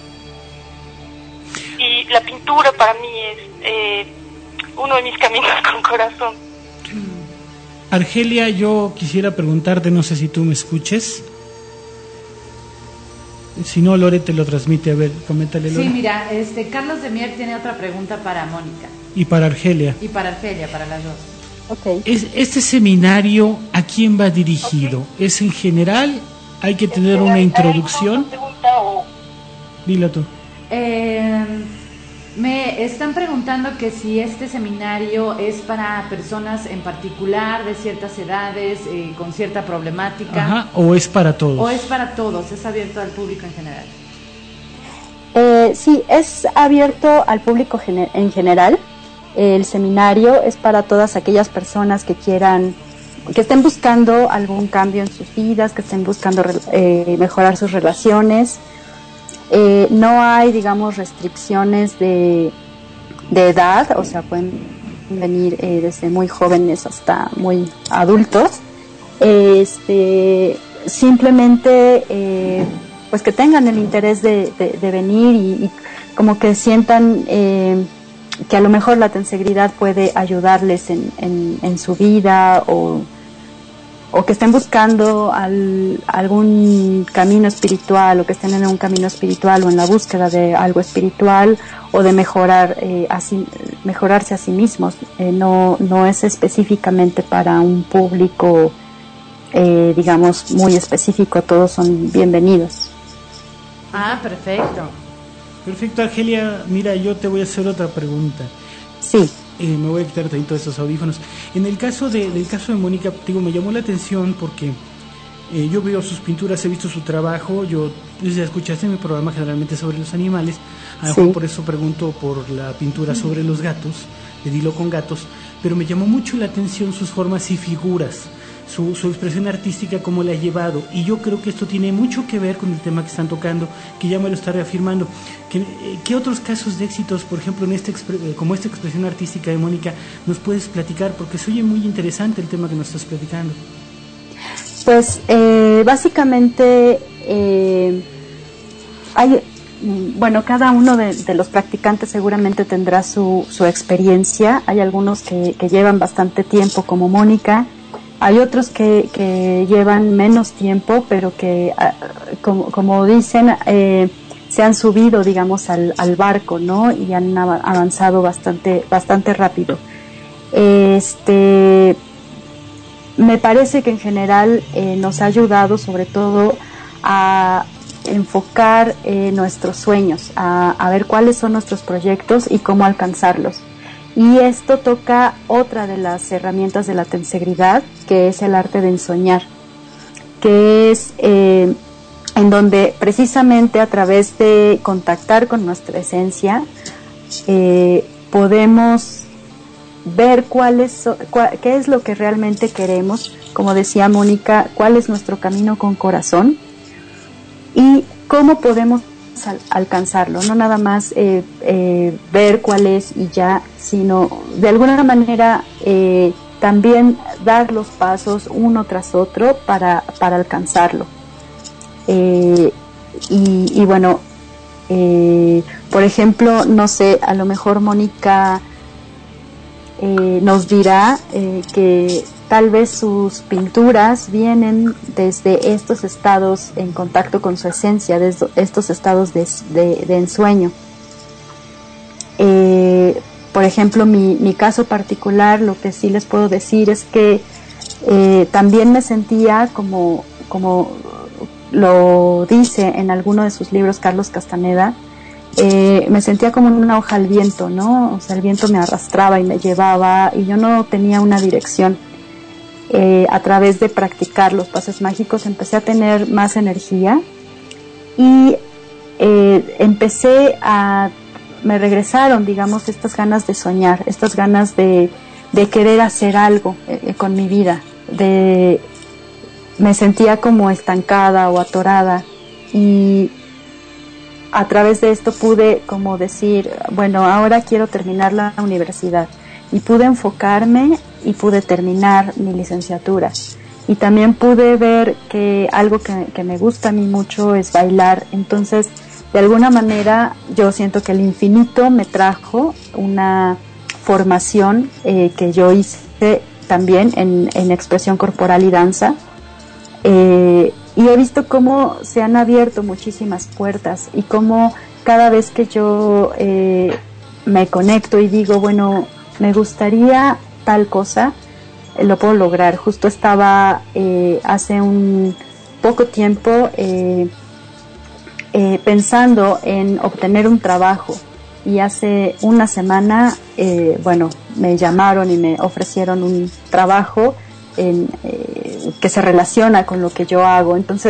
Y la pintura para mí es eh, uno de mis caminos con corazón. Argelia, yo quisiera preguntarte, no sé si tú me escuches. Si no, Lore te lo transmite. A ver, coméntale, Lore. Sí, mira, este, Carlos de Mier tiene otra pregunta para Mónica. Y para Argelia. Y para Argelia, para las dos. Okay. Es, ¿Este seminario a quién va dirigido? Okay. ¿Es en general? ¿Hay que tener una introducción? O... Dilo tú. Eh, me están preguntando que si este seminario es para personas en particular, de ciertas edades, eh, con cierta problemática. Ajá, o es para todos. O es para todos, es abierto al público en general. Eh, Eh, sí, es abierto al público gener- en general. El seminario es para todas aquellas personas que quieran, que estén buscando algún cambio en sus vidas, que estén buscando eh, mejorar sus relaciones. Eh, no hay, digamos, restricciones de, de edad, o sea, pueden venir eh, desde muy jóvenes hasta muy adultos. Este, simplemente, eh, pues que tengan el interés de, de, de venir y, y como que sientan eh, que a lo mejor la tensegridad puede ayudarles en, en, en su vida, o, o que estén buscando al, algún camino espiritual, o que estén en un camino espiritual o en la búsqueda de algo espiritual, o de mejorar eh, así, mejorarse a sí mismos. Eh, no, no es específicamente para un público eh, digamos muy específico, todos son bienvenidos. Ah, perfecto. Perfecto, Argelia. Mira, yo te voy a hacer otra pregunta. Sí. Eh, me voy a quitar todos esos audífonos. En el caso de, del caso de Mónica, digo, me llamó la atención porque eh, yo veo sus pinturas, he visto su trabajo. Yo, pues, ya escuchaste mi programa generalmente sobre los animales. A lo mejor por eso pregunto por la pintura sobre los gatos, de Dilo con gatos. Pero me llamó mucho la atención sus formas y figuras. Su, su expresión artística, cómo la ha llevado, y yo creo que esto tiene mucho que ver con el tema que están tocando, que ya me lo está reafirmando. ¿Qué, eh, qué otros casos de éxitos, por ejemplo, en este eh, como esta expresión artística de Mónica, nos puedes platicar? Porque se oye muy interesante el tema que nos estás platicando. Pues eh, básicamente eh, hay, bueno, cada uno de, de los practicantes seguramente tendrá su, su experiencia. Hay algunos que, que llevan bastante tiempo, como Mónica. Hay otros que, que llevan menos tiempo, pero que, como, como dicen, eh, se han subido, digamos, al, al barco, ¿no? Y han avanzado bastante, bastante rápido. Este, me parece que en general eh, nos ha ayudado, sobre todo, a enfocar eh, nuestros sueños, a, a ver cuáles son nuestros proyectos y cómo alcanzarlos. Y esto toca otra de las herramientas de la tensegridad, que es el arte de ensoñar, que es eh, en donde precisamente a través de contactar con nuestra esencia eh, podemos ver cuál es, cuál, qué es lo que realmente queremos, como decía Mónica, cuál es nuestro camino con corazón y cómo podemos al, alcanzarlo, no nada más eh, eh, ver cuál es y ya, sino de alguna manera eh, también dar los pasos uno tras otro para, para alcanzarlo. Eh, y, y bueno, eh, por ejemplo, no sé, a lo mejor Mónica eh, nos dirá eh, que tal vez sus pinturas vienen desde estos estados en contacto con su esencia, desde estos estados de, de, de ensueño. Eh, por ejemplo, mi, mi caso particular, lo que sí les puedo decir es que eh, también me sentía como, como lo dice en alguno de sus libros Carlos Castaneda, eh, me sentía como una hoja al viento, ¿no? O sea, el viento me arrastraba y me llevaba y yo no tenía una dirección. Eh, a través de practicar los pases mágicos empecé a tener más energía y eh, empecé a, me regresaron, digamos, estas ganas de soñar, estas ganas de, de querer hacer algo eh, con mi vida, de, me sentía como estancada o atorada y a través de esto pude como decir, bueno, ahora quiero terminar la universidad. Y pude enfocarme y pude terminar mi licenciatura. Y también pude ver que algo que, que me gusta a mí mucho es bailar. Entonces, de alguna manera, yo siento que el infinito me trajo una formación eh, que yo hice también en, en expresión corporal y danza. Eh, y he visto cómo se han abierto muchísimas puertas y cómo cada vez que yo eh, me conecto y digo, bueno, me gustaría tal cosa, eh, lo puedo lograr. Justo estaba eh, hace un poco tiempo eh, eh, pensando en obtener un trabajo y hace una semana, eh, bueno, me llamaron y me ofrecieron un trabajo en, eh, que se relaciona con lo que yo hago. Entonces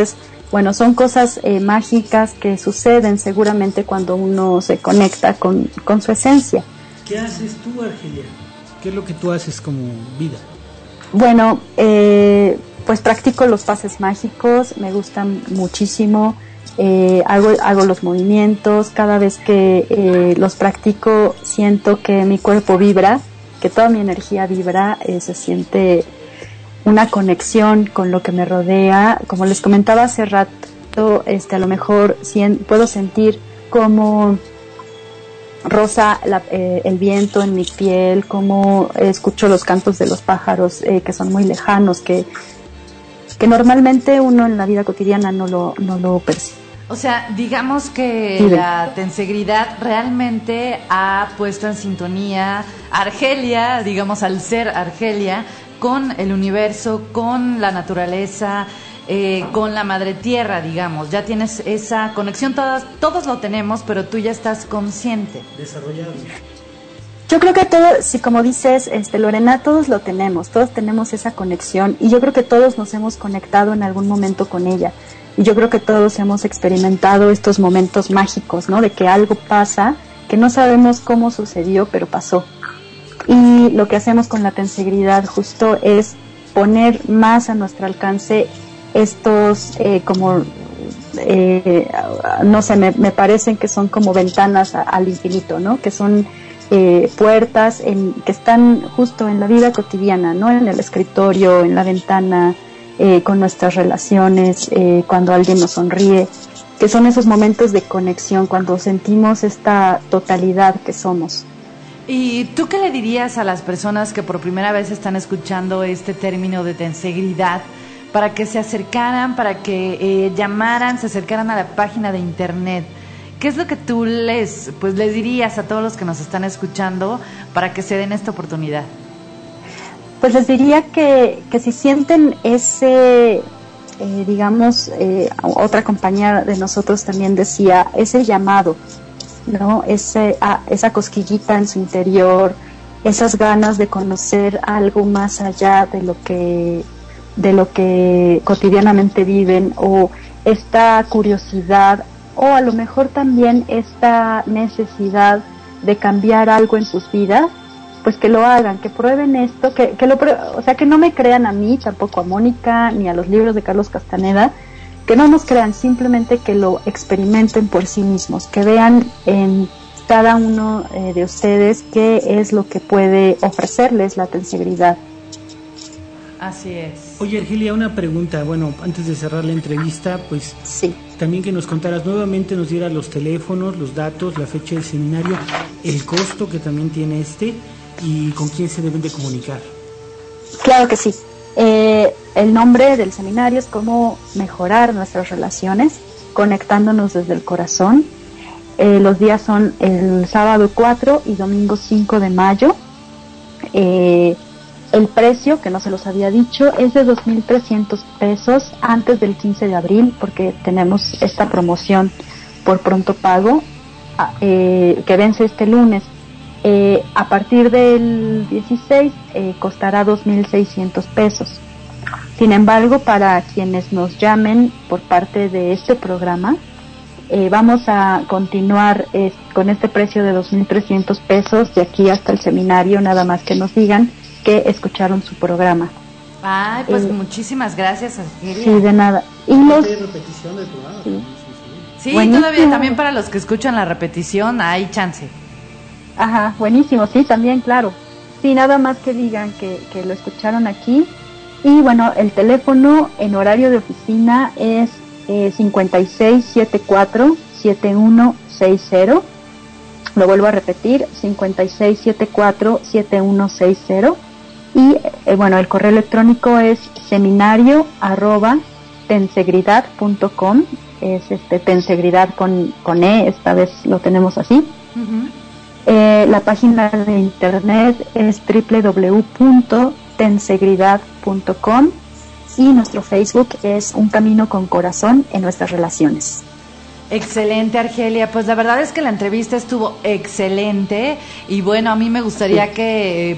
bueno, son cosas eh, mágicas que suceden seguramente cuando uno se conecta con, con su esencia. ¿Qué haces tú, Argelia? ¿Qué es lo que tú haces como vida? Bueno, eh, pues practico los pases mágicos, me gustan muchísimo, eh, hago, hago los movimientos, cada vez que eh, los practico siento que mi cuerpo vibra, que toda mi energía vibra, eh, se siente una conexión con lo que me rodea. Como les comentaba hace rato, este, a lo mejor sien, puedo sentir como rosa la, eh, el viento en mi piel, como eh, escucho los cantos de los pájaros eh, que son muy lejanos, que, que normalmente uno en la vida cotidiana no lo, no lo percibe. O sea, digamos que sí, la tensegridad realmente ha puesto en sintonía a Argelia, digamos al ser Argelia, con el universo, con la naturaleza, eh, con la madre tierra, digamos. Ya tienes esa conexión, todos, todos lo tenemos, pero tú ya estás consciente. Desarrollado. Yo creo que todo, sí, como dices, este, Lorena, todos lo tenemos, todos tenemos esa conexión y yo creo que todos nos hemos conectado en algún momento con ella. Y yo creo que todos hemos experimentado estos momentos mágicos, ¿no? De que algo pasa, que no sabemos cómo sucedió, pero pasó. Y lo que hacemos con la tensegridad justo es poner más a nuestro alcance estos, eh, como, eh, no sé, me, me parecen que son como ventanas a, al infinito, ¿no? Que son eh, puertas en, que están justo en la vida cotidiana, ¿no? En el escritorio, en la ventana, Eh, con nuestras relaciones, eh, cuando alguien nos sonríe, que son esos momentos de conexión, cuando sentimos esta totalidad que somos. ¿Y tú qué le dirías a las personas que por primera vez están escuchando este término de tensegridad, para que se acercaran, para que eh, llamaran, se acercaran a la página de internet? ¿Qué es lo que tú les, pues, les dirías a todos los que nos están escuchando para que se den esta oportunidad? Pues les diría que, que si sienten ese, eh, digamos, eh, otra compañera de nosotros también decía, ese llamado, ¿no? Ese, ah, esa cosquillita en su interior, esas ganas de conocer algo más allá de lo que, de lo que cotidianamente viven, o esta curiosidad, o a lo mejor también esta necesidad de cambiar algo en sus vidas, pues que lo hagan, que prueben esto, que, que lo prue- o sea, que no me crean a mí, tampoco a Mónica, ni a los libros de Carlos Castaneda, que no nos crean, simplemente que lo experimenten por sí mismos, que vean en cada uno eh, de ustedes qué es lo que puede ofrecerles la tensegridad. Así es. Oye, Argelia, una pregunta, bueno, antes de cerrar la entrevista, pues sí, también que nos contaras nuevamente, nos dieras los teléfonos, los datos, la fecha del seminario, el costo que también tiene este, y con quién se deben de comunicar. Claro que sí. Eh, el nombre del seminario es cómo mejorar nuestras relaciones, conectándonos desde el corazón. Eh, los días son el sábado cuatro y domingo cinco de mayo. Eh, el precio, que no se los había dicho, es de dos mil trescientos pesos antes del quince de abril, porque tenemos esta promoción por pronto pago eh, que vence este lunes. Eh, a partir del dieciséis eh, costará dos mil seiscientos pesos. Sin embargo, para quienes nos llamen por parte de este programa, eh, vamos a continuar eh, con este precio de dos mil trescientos pesos de aquí hasta el seminario, nada más que nos digan que escucharon su programa. Ay, pues eh, muchísimas gracias, Argelia. Sí, de nada. Y los... ¿Hay repetición del programa? Sí, sí, todavía también para los que escuchan la repetición hay chance. Ajá, buenísimo, sí, también, claro. Sí, nada más que digan que, que lo escucharon aquí. Y bueno, el teléfono en horario de oficina es eh, cincuenta y seis setenta y cuatro setenta y uno sesenta. Lo vuelvo a repetir, cincuenta y seis setenta y cuatro setenta y uno sesenta. Y eh, bueno, el correo electrónico es seminario arroba tensegridad punto com. Es este tensegridad con, con E, esta vez lo tenemos así. Uh-huh. Eh, la página de internet es doble u doble u doble u punto tensegridad punto com y nuestro Facebook es Un Camino con Corazón en Nuestras Relaciones. Excelente, Argelia. Pues la verdad es que la entrevista estuvo excelente y bueno, a mí me gustaría sí. que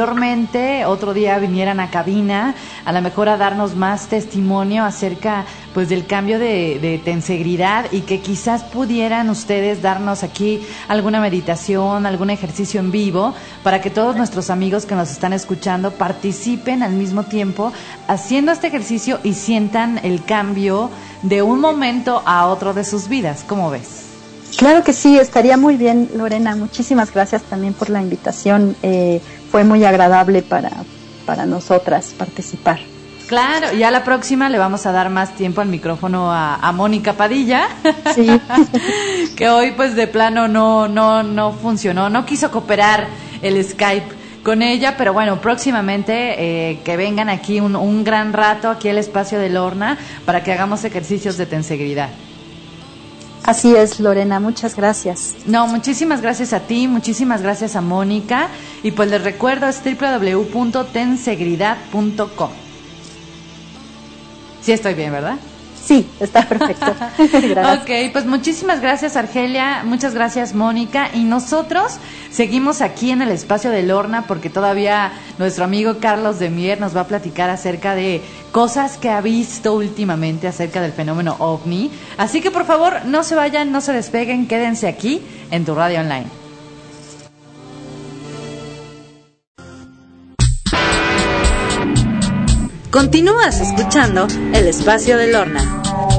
posteriormente otro día vinieran a cabina, a lo mejor a darnos más testimonio acerca pues del cambio de, de tensegridad, y que quizás pudieran ustedes darnos aquí alguna meditación, algún ejercicio en vivo, para que todos nuestros amigos que nos están escuchando participen al mismo tiempo haciendo este ejercicio y sientan el cambio de un momento a otro de sus vidas. ¿Cómo ves? Claro que sí, estaría muy bien, Lorena. Muchísimas gracias también por la invitación. Eh, fue muy agradable para, para nosotras participar. Claro, ya la próxima le vamos a dar más tiempo al micrófono a, a Mónica Padilla, sí. que hoy pues de plano no, no, no funcionó, no quiso cooperar el Skype con ella, pero bueno, próximamente eh, que vengan aquí un, un gran rato aquí al espacio de Lorna para que hagamos ejercicios de tensegridad. Así es, Lorena, muchas gracias. No, muchísimas gracias a ti, muchísimas gracias a Mónica, y pues les recuerdo es doble u doble u doble u punto tensegridad punto com. Sí estoy bien, ¿verdad? Sí, está perfecto. Gracias. Ok, pues muchísimas gracias, Argelia, muchas gracias, Mónica, y nosotros seguimos aquí en el espacio de Lorna porque todavía nuestro amigo Carlos de Mier nos va a platicar acerca de cosas que ha visto últimamente acerca del fenómeno ovni, así que por favor no se vayan, no se despeguen, quédense aquí en tu radio online. Continúas escuchando el espacio de Lorna.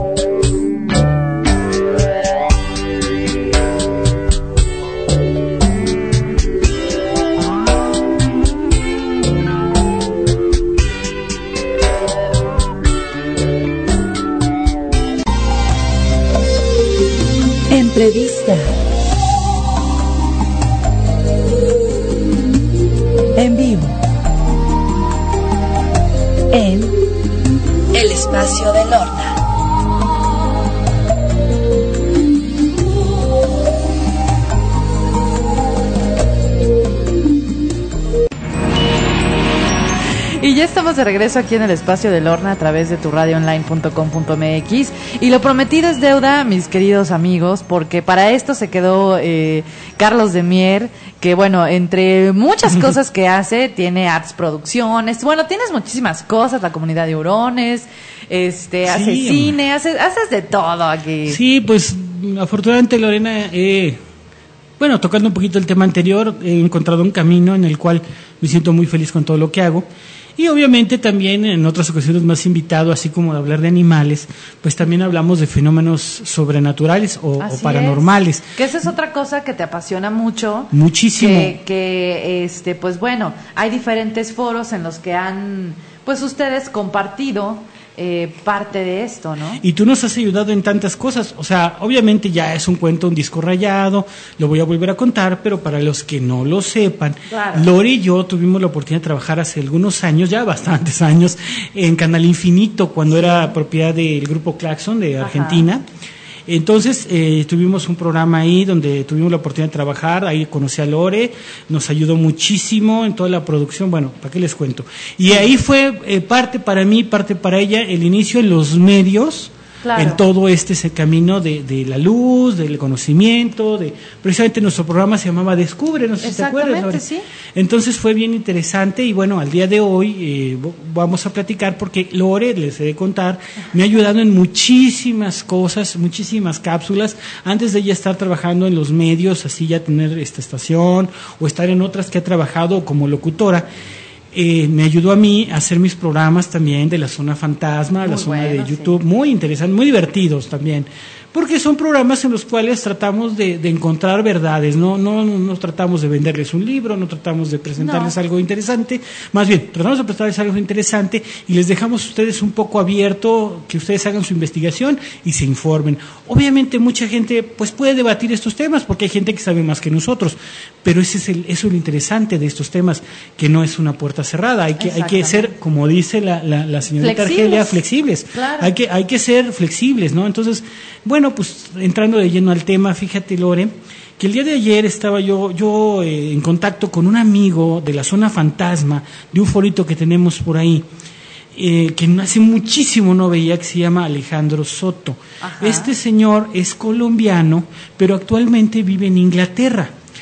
Entrevista. En vivo. En el espacio de Lorna. Y ya estamos de regreso aquí en el espacio de Lorna a través de tu radio online punto com punto m x, y lo prometido es deuda, mis queridos amigos, porque para esto se quedó eh, Carlos de Mier, que bueno, entre muchas cosas que hace, tiene arts producciones, bueno, tienes muchísimas cosas, la comunidad de hurones, este, hace sí, cine, haces, haces de todo aquí. Sí, pues afortunadamente, Lorena, eh, bueno, tocando un poquito el tema anterior, he encontrado un camino en el cual me siento muy feliz con todo lo que hago. Y obviamente también en otras ocasiones más invitado, así como de hablar de animales, pues también hablamos de fenómenos sobrenaturales o, o paranormales. Es. Que esa es otra cosa que te apasiona mucho. Muchísimo. Que, que este, pues bueno, hay diferentes foros en los que han, pues ustedes compartido eh, parte de esto, ¿no? Y tú nos has ayudado en tantas cosas, o sea, obviamente ya es un cuento, un disco rayado, lo voy a volver a contar, pero para los que no lo sepan, claro. Lore y yo tuvimos la oportunidad de trabajar hace algunos años, ya bastantes años, en Canal Infinito, cuando era propiedad del grupo Claxon de Argentina. Ajá. Entonces eh, tuvimos un programa ahí donde tuvimos la oportunidad de trabajar, ahí conocí a Lore, nos ayudó muchísimo en toda la producción, bueno, ¿para qué les cuento? Y ahí fue eh, parte para mí, parte para ella, el inicio en los medios, claro. En todo este ese camino de, de la luz, del conocimiento, de precisamente nuestro programa se llamaba Descubre, no sé si te acuerdas, Lore. Sí. Entonces fue bien interesante y bueno, al día de hoy eh, vamos a platicar porque Lore, les he de contar, me ha ayudado en muchísimas cosas, muchísimas cápsulas, antes de ella estar trabajando en los medios, así ya tener esta estación o estar en otras que ha trabajado como locutora. Eh, me ayudó a mí a hacer mis programas también de la zona fantasma, muy la zona bueno, de YouTube, sí. Muy interesantes, muy divertidos también, porque son programas en los cuales tratamos de, de encontrar verdades, ¿no? No, no, no tratamos de venderles un libro, no tratamos de presentarles no. algo interesante, más bien, tratamos de presentarles algo interesante y les dejamos a ustedes un poco abierto, que ustedes hagan su investigación y se informen. Obviamente mucha gente pues puede debatir estos temas, porque hay gente que sabe más que nosotros, pero ese es el, eso es lo interesante de estos temas, que no es una puerta cerrada, hay que, hay que ser, como dice la, la, la señorita Argelia, flexibles, claro. hay que, hay que ser flexibles, ¿no? Entonces, bueno, pues entrando de lleno al tema, fíjate, Lore, que el día de ayer estaba yo, yo eh, en contacto con un amigo de la zona fantasma, de un forito que tenemos por ahí, eh, que hace muchísimo no veía, que se llama Alejandro Soto. Ajá. Este señor es colombiano, pero actualmente vive en Inglaterra.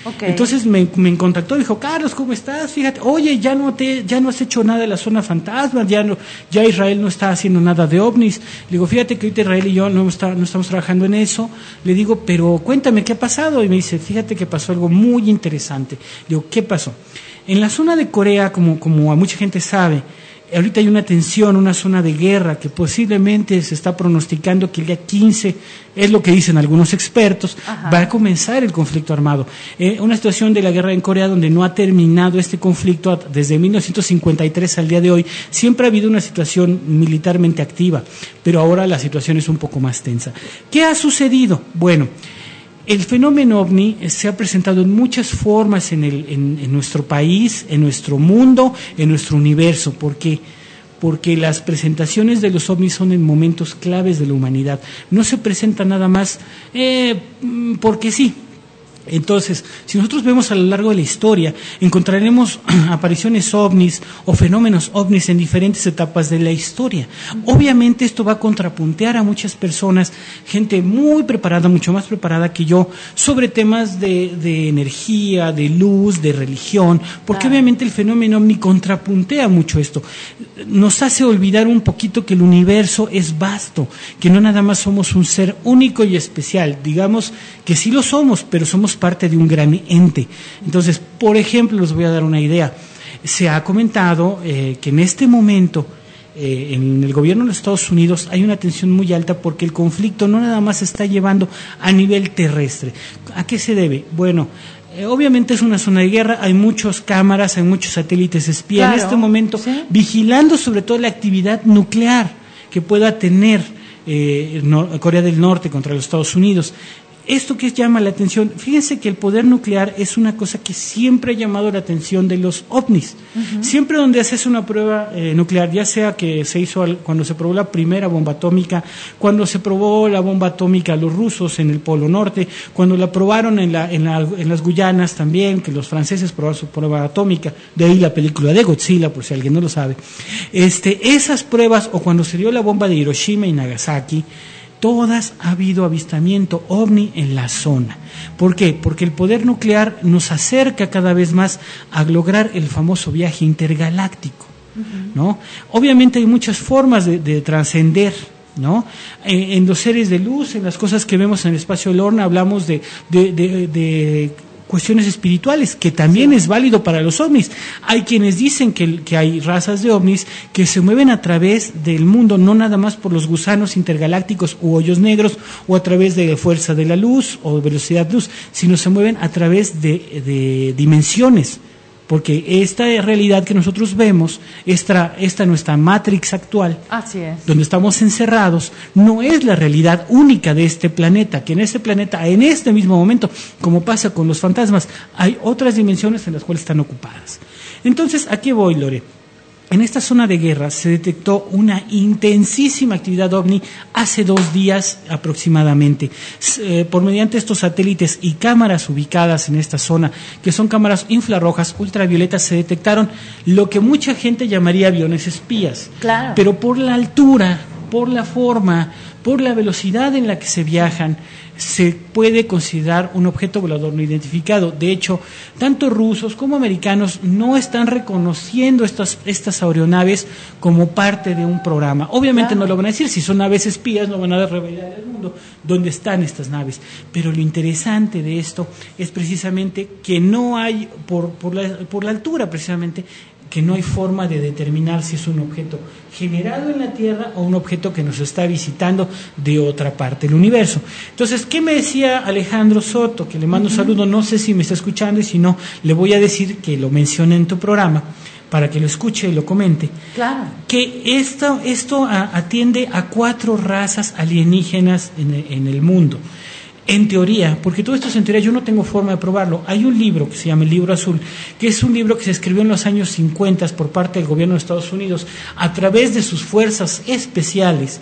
Okay. Entonces me, me contactó y dijo, Carlos, ¿cómo estás? Fíjate, oye, ya no te, ya no has hecho nada de la zona fantasma, ya no, ya Israel no está haciendo nada de ovnis. Le digo, fíjate que ahorita Israel y yo no, está, no estamos trabajando en eso. Le digo, pero cuéntame, ¿qué ha pasado? Y me dice, fíjate que pasó algo muy interesante. Le digo, ¿qué pasó? En la zona de Corea, como, como a mucha gente sabe, ahorita hay una tensión, una zona de guerra que posiblemente se está pronosticando que el día quince, es lo que dicen algunos expertos, Ajá. va a comenzar el conflicto armado. Eh, una situación de la guerra en Corea donde no ha terminado este conflicto desde mil novecientos cincuenta y tres al día de hoy. Siempre ha habido una situación militarmente activa, pero ahora la situación es un poco más tensa. ¿Qué ha sucedido? Bueno, el fenómeno ovni se ha presentado en muchas formas en, el, en, en nuestro país, en nuestro mundo, en nuestro universo. ¿Por qué? Porque las presentaciones de los ovnis son en momentos claves de la humanidad. No se presenta nada más eh, porque sí. Entonces, si nosotros vemos a lo largo de la historia, encontraremos apariciones ovnis o fenómenos ovnis en diferentes etapas de la historia. Obviamente esto va a contrapuntear a muchas personas, gente muy preparada, mucho más preparada que yo, sobre temas de, de energía, de luz, de religión, porque ah. obviamente el fenómeno ovni contrapuntea mucho esto. Nos hace olvidar un poquito que el universo es vasto, que no nada más somos un ser único y especial. Digamos que sí lo somos, pero somos parte de un gran ente. Entonces, por ejemplo, les voy a dar una idea. Se ha comentado eh, que en este momento eh, en el gobierno de los Estados Unidos hay una tensión muy alta porque el conflicto no nada más se está llevando a nivel terrestre. ¿A qué se debe? Bueno, eh, obviamente es una zona de guerra, hay muchas cámaras, hay muchos satélites espía claro, en este momento, ¿sí? vigilando sobre todo la actividad nuclear que pueda tener eh, no, Corea del Norte contra los Estados Unidos. Esto que llama la atención, fíjense que el poder nuclear es una cosa que siempre ha llamado la atención de los ovnis. Uh-huh. Siempre donde haces una prueba eh, nuclear, ya sea que se hizo al, cuando se probó la primera bomba atómica, cuando se probó la bomba atómica a los rusos en el Polo Norte, cuando la probaron en, la, en, la, en las Guyanas también, que los franceses probaron su prueba atómica, de ahí la película de Godzilla, por si alguien no lo sabe. Este, esas pruebas, o cuando se dio la bomba de Hiroshima y Nagasaki, todas ha habido avistamiento ovni en la zona. ¿Por qué? Porque el poder nuclear nos acerca cada vez más a lograr el famoso viaje intergaláctico, uh-huh. ¿no? Obviamente hay muchas formas de, de trascender, ¿no? En, en los seres de luz, en las cosas que vemos en el espacio de Lorna, hablamos de, de, de, de cuestiones espirituales, que también sí. es válido para los ovnis. Hay quienes dicen que, que hay razas de ovnis que se mueven a través del mundo, no nada más por los gusanos intergalácticos u hoyos negros, o a través de fuerza de la luz o velocidad luz, sino se mueven a través de, de dimensiones. Porque esta realidad que nosotros vemos, esta, esta nuestra Matrix actual, Así es. donde estamos encerrados, no es la realidad única de este planeta, que en este planeta, en este mismo momento, como pasa con los fantasmas, hay otras dimensiones en las cuales están ocupadas. Entonces, ¿a qué voy, Lore? En esta zona de guerra se detectó una intensísima actividad ovni hace dos días aproximadamente. Eh, por mediante estos satélites y cámaras ubicadas en esta zona, que son cámaras infrarrojas, ultravioletas, se detectaron lo que mucha gente llamaría aviones espías. Claro. Pero por la altura, por la forma, por la velocidad en la que se viajan, se puede considerar un objeto volador no identificado. De hecho, tanto rusos como americanos no están reconociendo estas, estas aeronaves como parte de un programa. Obviamente claro. no lo van a decir, si son naves espías no van a revelar al mundo dónde están estas naves. Pero lo interesante de esto es precisamente que no hay, por, por, la, por la altura precisamente, que no hay forma de determinar si es un objeto generado en la Tierra o un objeto que nos está visitando de otra parte del universo. Entonces, ¿qué me decía Alejandro Soto? Que le mando un saludo, no sé si me está escuchando, y si no, le voy a decir que lo mencioné en tu programa para que lo escuche y lo comente. Claro. Que esto, esto atiende a cuatro razas alienígenas en, en el mundo. En teoría, porque todo esto es en teoría, yo no tengo forma de probarlo. Hay un libro que se llama El Libro Azul, que es un libro que se escribió en los años cincuenta por parte del gobierno de Estados Unidos a través de sus fuerzas especiales,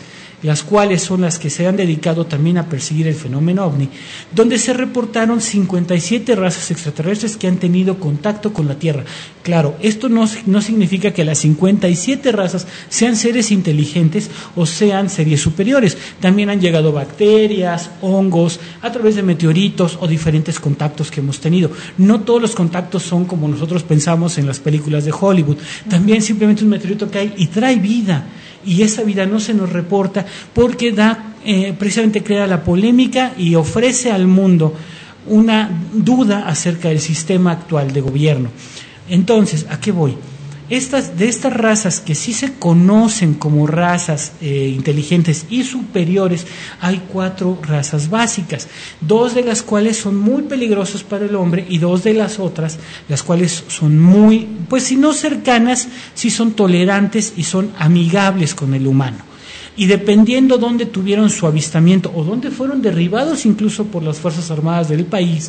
las cuales son las que se han dedicado también a perseguir el fenómeno ovni, donde se reportaron cincuenta y siete razas extraterrestres que han tenido contacto con la Tierra. Claro, esto no, no significa que las cincuenta y siete razas sean seres inteligentes o sean seres superiores. También han llegado bacterias, hongos, a través de meteoritos o diferentes contactos que hemos tenido. No todos los contactos son como nosotros pensamos en las películas de Hollywood. También simplemente un meteorito cae y trae vida. Y esa vida no se nos reporta porque da, eh, precisamente crea la polémica y ofrece al mundo una duda acerca del sistema actual de gobierno. Entonces, ¿a qué voy? Estas, de estas razas que sí se conocen como razas eh, inteligentes y superiores, hay cuatro razas básicas, dos de las cuales son muy peligrosas para el hombre y dos de las otras, las cuales son muy, pues si no cercanas, sí son tolerantes y son amigables con el humano. Y dependiendo dónde tuvieron su avistamiento o dónde fueron derribados incluso por las Fuerzas Armadas del país,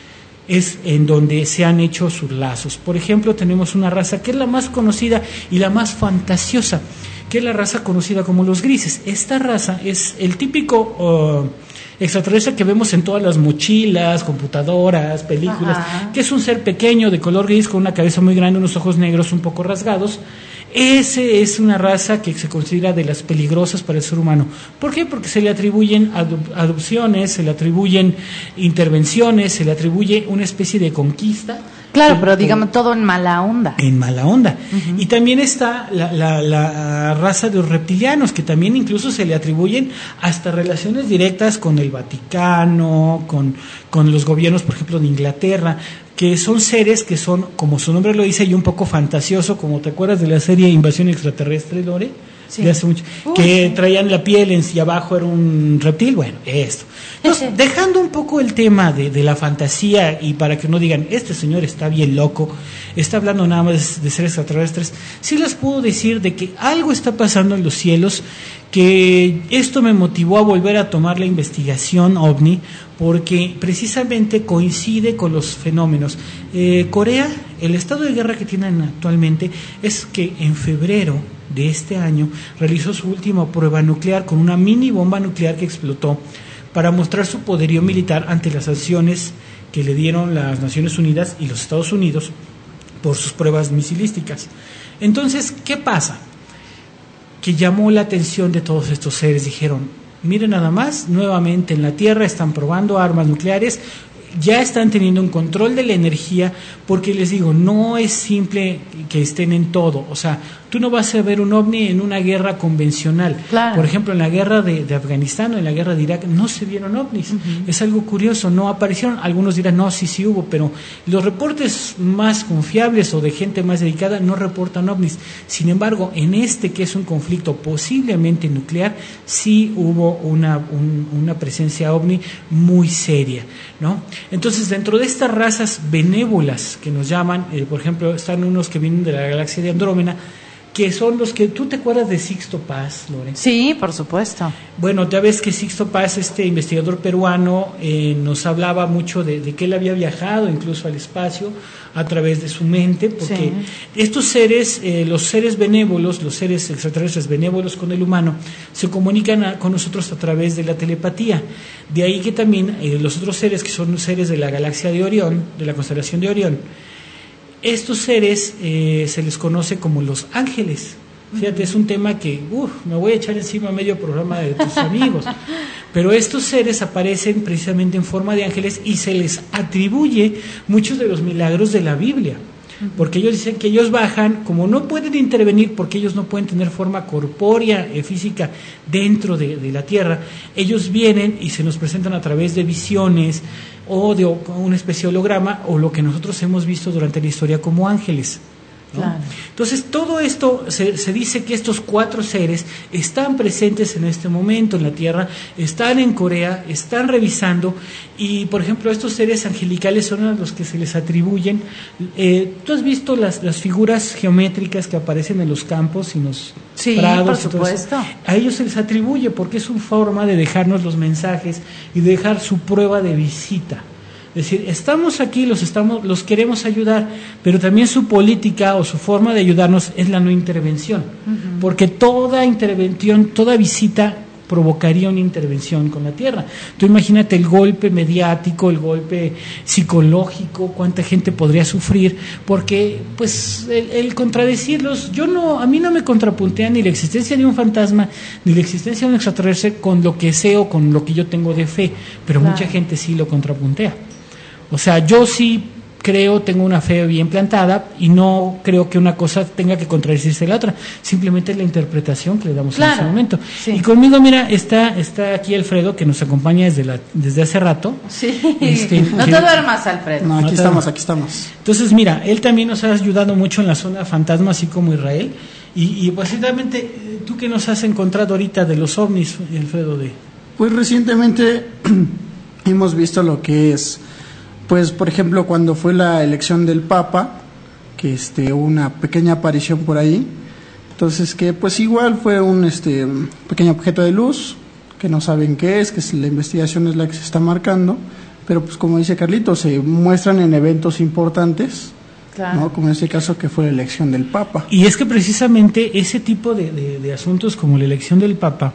es en donde se han hecho sus lazos. Por ejemplo, tenemos una raza que es la más conocida y la más fantasiosa, que es la raza conocida como los grises. Esta raza es el típico uh, extraterrestre que vemos en todas las mochilas, computadoras, películas, Ajá. que es un ser pequeño de color gris con una cabeza muy grande, unos ojos negros un poco rasgados. Ese es una raza que se considera de las peligrosas para el ser humano. ¿Por qué? Porque se le atribuyen adop- adopciones, se le atribuyen intervenciones, se le atribuye una especie de conquista. Claro, pero digamos todo en mala onda. En mala onda. Uh-huh. Y también está la, la, la raza de los reptilianos, que también incluso se le atribuyen hasta relaciones directas con el Vaticano, con, con los gobiernos, por ejemplo, de Inglaterra, que son seres que son, como su nombre lo dice, y un poco fantasioso, como te acuerdas de la serie Invasión Extraterrestre, Lore, sí. de hace mucho, uh, que traían la piel en y abajo era un reptil, bueno, esto. Entonces, dejando un poco el tema de, de la fantasía y para que no digan, este señor está bien loco, está hablando nada más de seres extraterrestres, sí les puedo decir de que algo está pasando en los cielos, que esto me motivó a volver a tomar la investigación ovni, porque precisamente coincide con los fenómenos. Eh, Corea, el estado de guerra que tienen actualmente es que en febrero de este año realizó su última prueba nuclear con una mini bomba nuclear que explotó para mostrar su poderío militar ante las sanciones que le dieron las Naciones Unidas y los Estados Unidos por sus pruebas misilísticas. Entonces, ¿qué pasa? Que llamó la atención de todos estos seres. Dijeron, miren nada más, nuevamente en la Tierra están probando armas nucleares, ya están teniendo un control de la energía, porque les digo, no es simple que estén en todo, o sea, tú no vas a ver un ovni en una guerra convencional. Claro. Por ejemplo, en la guerra de, de Afganistán o en la guerra de Irak no se vieron ovnis. Uh-huh. Es algo curioso, no aparecieron. Algunos dirán, no, sí, sí hubo, pero los reportes más confiables o de gente más dedicada no reportan ovnis. Sin embargo, en este que es un conflicto posiblemente nuclear, sí hubo una, un, una presencia ovni muy seria, ¿no? Entonces, dentro de estas razas benévolas que nos llaman, eh, por ejemplo, están unos que vienen de la galaxia de Andrómeda, que son los que, ¿tú te acuerdas de Sixto Paz, Lore? Sí, por supuesto. Bueno, ya ves que Sixto Paz, este investigador peruano, eh, nos hablaba mucho de, de que él había viajado incluso al espacio a través de su mente, porque sí. estos seres, eh, los seres benévolos, los seres extraterrestres benévolos con el humano, se comunican a, con nosotros a través de la telepatía. De ahí que también eh, los otros seres, que son seres de la galaxia de Orión, de la constelación de Orión, estos seres eh, se les conoce como los ángeles. Fíjate, es un tema que uf, me voy a echar encima medio programa de tus amigos. Pero estos seres aparecen precisamente en forma de ángeles y se les atribuye muchos de los milagros de la Biblia. Porque ellos dicen que ellos bajan, como no pueden intervenir porque ellos no pueden tener forma corpórea, eh, física dentro de, de la tierra, ellos vienen y se nos presentan a través de visiones o de una especie de holograma o lo que nosotros hemos visto durante la historia como ángeles, ¿no? Claro. Entonces todo esto se, se dice que estos cuatro seres están presentes en este momento en la Tierra, están en Corea, están revisando y por ejemplo estos seres angelicales son a los que se les atribuyen. Eh, ¿Tú has visto las, las figuras geométricas que aparecen en los campos y en los sí, prados? Por supuesto. A ellos se les atribuye porque es su forma de dejarnos los mensajes y de dejar su prueba de visita. Es decir, estamos aquí, los estamos, los queremos ayudar, pero también su política o su forma de ayudarnos es la no intervención, uh-huh. porque toda intervención, toda visita provocaría una intervención con la Tierra. Tú imagínate el golpe mediático, el golpe psicológico, cuánta gente podría sufrir, porque pues el, el contradecirlos, yo no, a mí no me contrapuntea ni la existencia de un fantasma, ni la existencia de un extraterrestre con lo que sé o con lo que yo tengo de fe, pero claro, mucha gente sí lo contrapuntea. O sea, yo sí creo, tengo una fe bien plantada y no creo que una cosa tenga que contradecirse de la otra, simplemente es la interpretación que le damos claro, en ese momento. Sí. Y conmigo, mira, está está aquí Alfredo, que nos acompaña desde la desde hace rato. Sí, este, no que, te duermas, Alfredo. No, aquí no estamos, aquí estamos. Entonces, mira, él también nos ha ayudado mucho en la zona fantasma, así como Israel. Y, y pues, realmente, ¿tú qué nos has encontrado ahorita de los ovnis, Alfredo? De... Pues recientemente hemos visto lo que es... Pues, por ejemplo, cuando fue la elección del Papa, que este hubo una pequeña aparición por ahí, entonces que pues igual fue un este pequeño objeto de luz, que no saben qué es, que es, la investigación es la que se está marcando, pero pues como dice Carlitos, se muestran en eventos importantes, claro, ¿no? Como en este caso que fue la elección del Papa. Y es que precisamente ese tipo de, de, de asuntos como la elección del Papa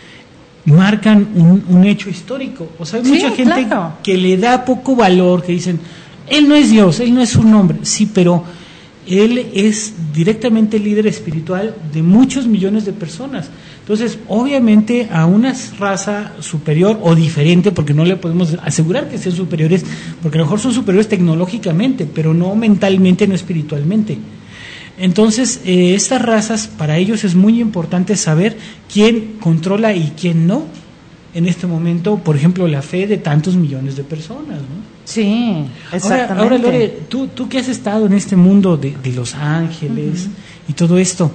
marcan un, un hecho histórico. O sea, hay sí, mucha gente claro, que le da poco valor, que dicen, él no es Dios, él no es un hombre. Sí, pero él es directamente el líder espiritual de muchos millones de personas. Entonces, obviamente, a una raza superior o diferente, porque no le podemos asegurar que sean superiores, porque a lo mejor son superiores tecnológicamente, pero no mentalmente, no espiritualmente. Entonces, eh, estas razas, para ellos es muy importante saber quién controla y quién no. En este momento, por ejemplo, la fe de tantos millones de personas, ¿no? Sí, exactamente. Ahora, ahora Lore, tú, tú que has estado en este mundo de, de los ángeles uh-huh, y todo esto,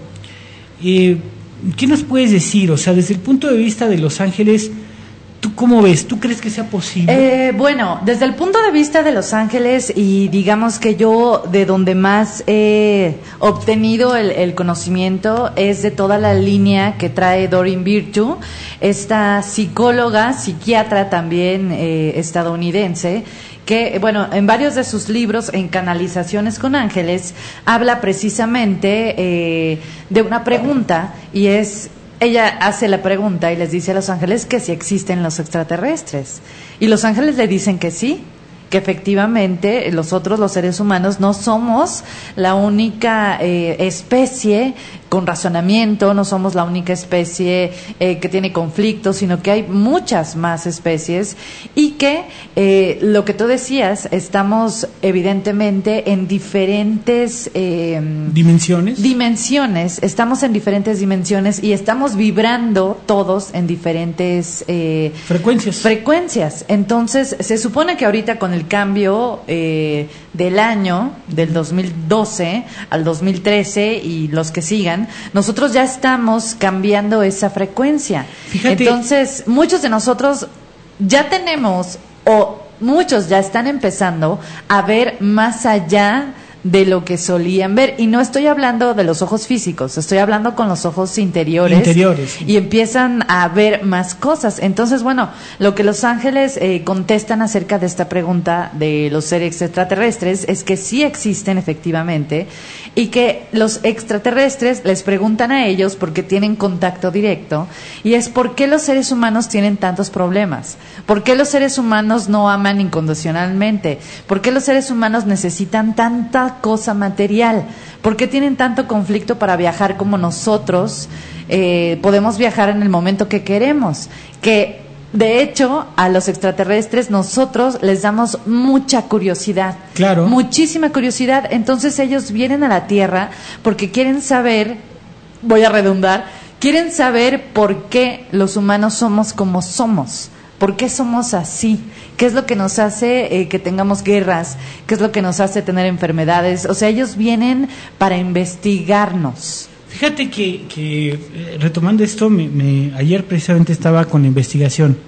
eh, ¿qué nos puedes decir? O sea, desde el punto de vista de los ángeles, ¿tú cómo ves? ¿Tú crees que sea posible? Eh, bueno, desde el punto de vista de Los Ángeles, y digamos que yo de donde más he obtenido el, el conocimiento es de toda la línea que trae Doreen Virtue, esta psicóloga, psiquiatra también eh, estadounidense, que, bueno, en varios de sus libros, en Canalizaciones con Ángeles, habla precisamente eh, de una pregunta, y es... Ella hace la pregunta y les dice a los ángeles que si existen los extraterrestres. Y los ángeles le dicen que sí, que efectivamente nosotros los seres humanos no somos la única eh, especie con razonamiento, no somos la única especie eh, que tiene conflictos, sino que hay muchas más especies y que eh, lo que tú decías, estamos evidentemente en diferentes eh, dimensiones. Dimensiones, estamos en diferentes dimensiones y estamos vibrando todos en diferentes eh, frecuencias. Frecuencias. Entonces, se supone que ahorita con el cambio eh, del año, del dos mil doce al dos mil trece y los que sigan, nosotros ya estamos cambiando esa frecuencia. Fíjate. Entonces, muchos de nosotros ya tenemos, o muchos ya están empezando a ver más allá de lo que solían ver, y no estoy hablando de los ojos físicos, estoy hablando con los ojos interiores, interiores. Y empiezan a ver más cosas. Entonces, bueno, lo que los ángeles eh, contestan acerca de esta pregunta de los seres extraterrestres es que sí existen efectivamente, y que los extraterrestres les preguntan a ellos porque tienen contacto directo, y es ¿por qué los seres humanos tienen tantos problemas? ¿Por qué los seres humanos no aman incondicionalmente? ¿Por qué los seres humanos necesitan tanta cosa material? ¿Por qué tienen tanto conflicto para viajar como nosotros eh, podemos viajar en el momento que queremos? Que de hecho a los extraterrestres nosotros les damos mucha curiosidad, claro, muchísima curiosidad. Entonces ellos vienen a la Tierra porque quieren saber, voy a redundar, quieren saber por qué los humanos somos como somos. ¿Por qué somos así? ¿Qué es lo que nos hace eh, que tengamos guerras? ¿Qué es lo que nos hace tener enfermedades? O sea, ellos vienen para investigarnos. Fíjate que, que eh, retomando esto, me, me, ayer precisamente estaba con la investigación.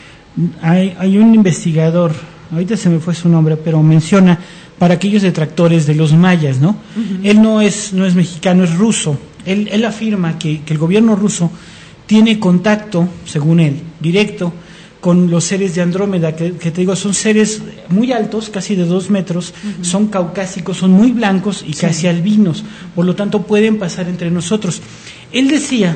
Hay, hay un investigador, ahorita se me fue su nombre, pero menciona para aquellos detractores de los mayas, ¿no? Uh-huh. Él no es, no es mexicano, es ruso. Él, él afirma que, que el gobierno ruso tiene contacto, según él, directo, con los seres de Andrómeda, que, que te digo, son seres muy altos, casi de dos metros, uh-huh, son caucásicos, son muy blancos y sí, casi albinos, por lo tanto pueden pasar entre nosotros. Él decía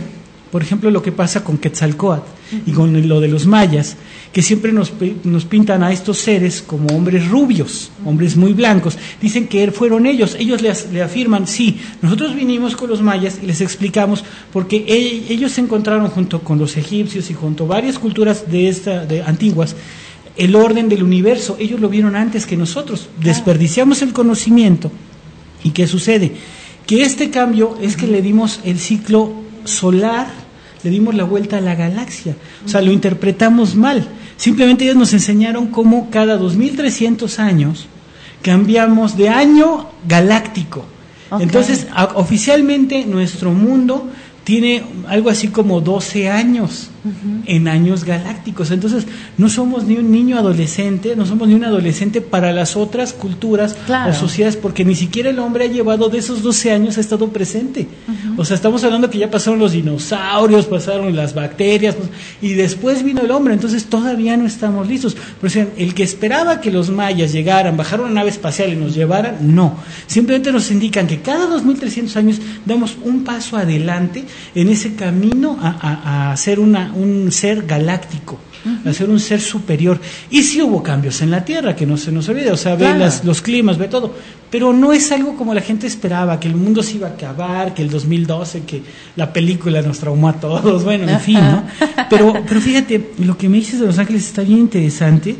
por ejemplo, lo que pasa con Quetzalcóatl y con lo de los mayas, que siempre nos, nos pintan a estos seres como hombres rubios, hombres muy blancos. Dicen que fueron ellos, ellos le, le afirman, sí, nosotros vinimos con los mayas y les explicamos, porque ellos se encontraron junto con los egipcios y junto a varias culturas de esta, de antiguas, el orden del universo. Ellos lo vieron antes que nosotros, desperdiciamos el conocimiento. ¿Y qué sucede? Que este cambio es que le dimos el ciclo solar, le dimos la vuelta a la galaxia, o sea, lo interpretamos mal. Simplemente ellos nos enseñaron cómo cada dos mil trescientos años cambiamos de año galáctico. Okay. Entonces, a, oficialmente nuestro mundo tiene algo así como doce años uh-huh. en años galácticos. Entonces, no somos ni un niño adolescente, no somos ni un adolescente para las otras culturas claro. o sociedades, porque ni siquiera el hombre ha llevado de esos doce años, ha estado presente. Uh-huh. O sea, estamos hablando que ya pasaron los dinosaurios, pasaron las bacterias, y después vino el hombre, entonces todavía no estamos listos. Por eso, el que esperaba que los mayas llegaran, bajaran una nave espacial y nos llevaran, no. Simplemente nos indican que cada dos mil trescientos años damos un paso adelante en ese camino a, a, a ser una, un ser galáctico, uh-huh. a ser un ser superior. Y sí hubo cambios en la Tierra, que no se nos olvide, o sea, claro. ve las, los climas, ve todo, pero no es algo como la gente esperaba, que el mundo se iba a acabar, que el dos mil doce, que la película nos traumó a todos, bueno, en fin, ¿no? Pero, pero fíjate, lo que me dices de Los Ángeles está bien interesante.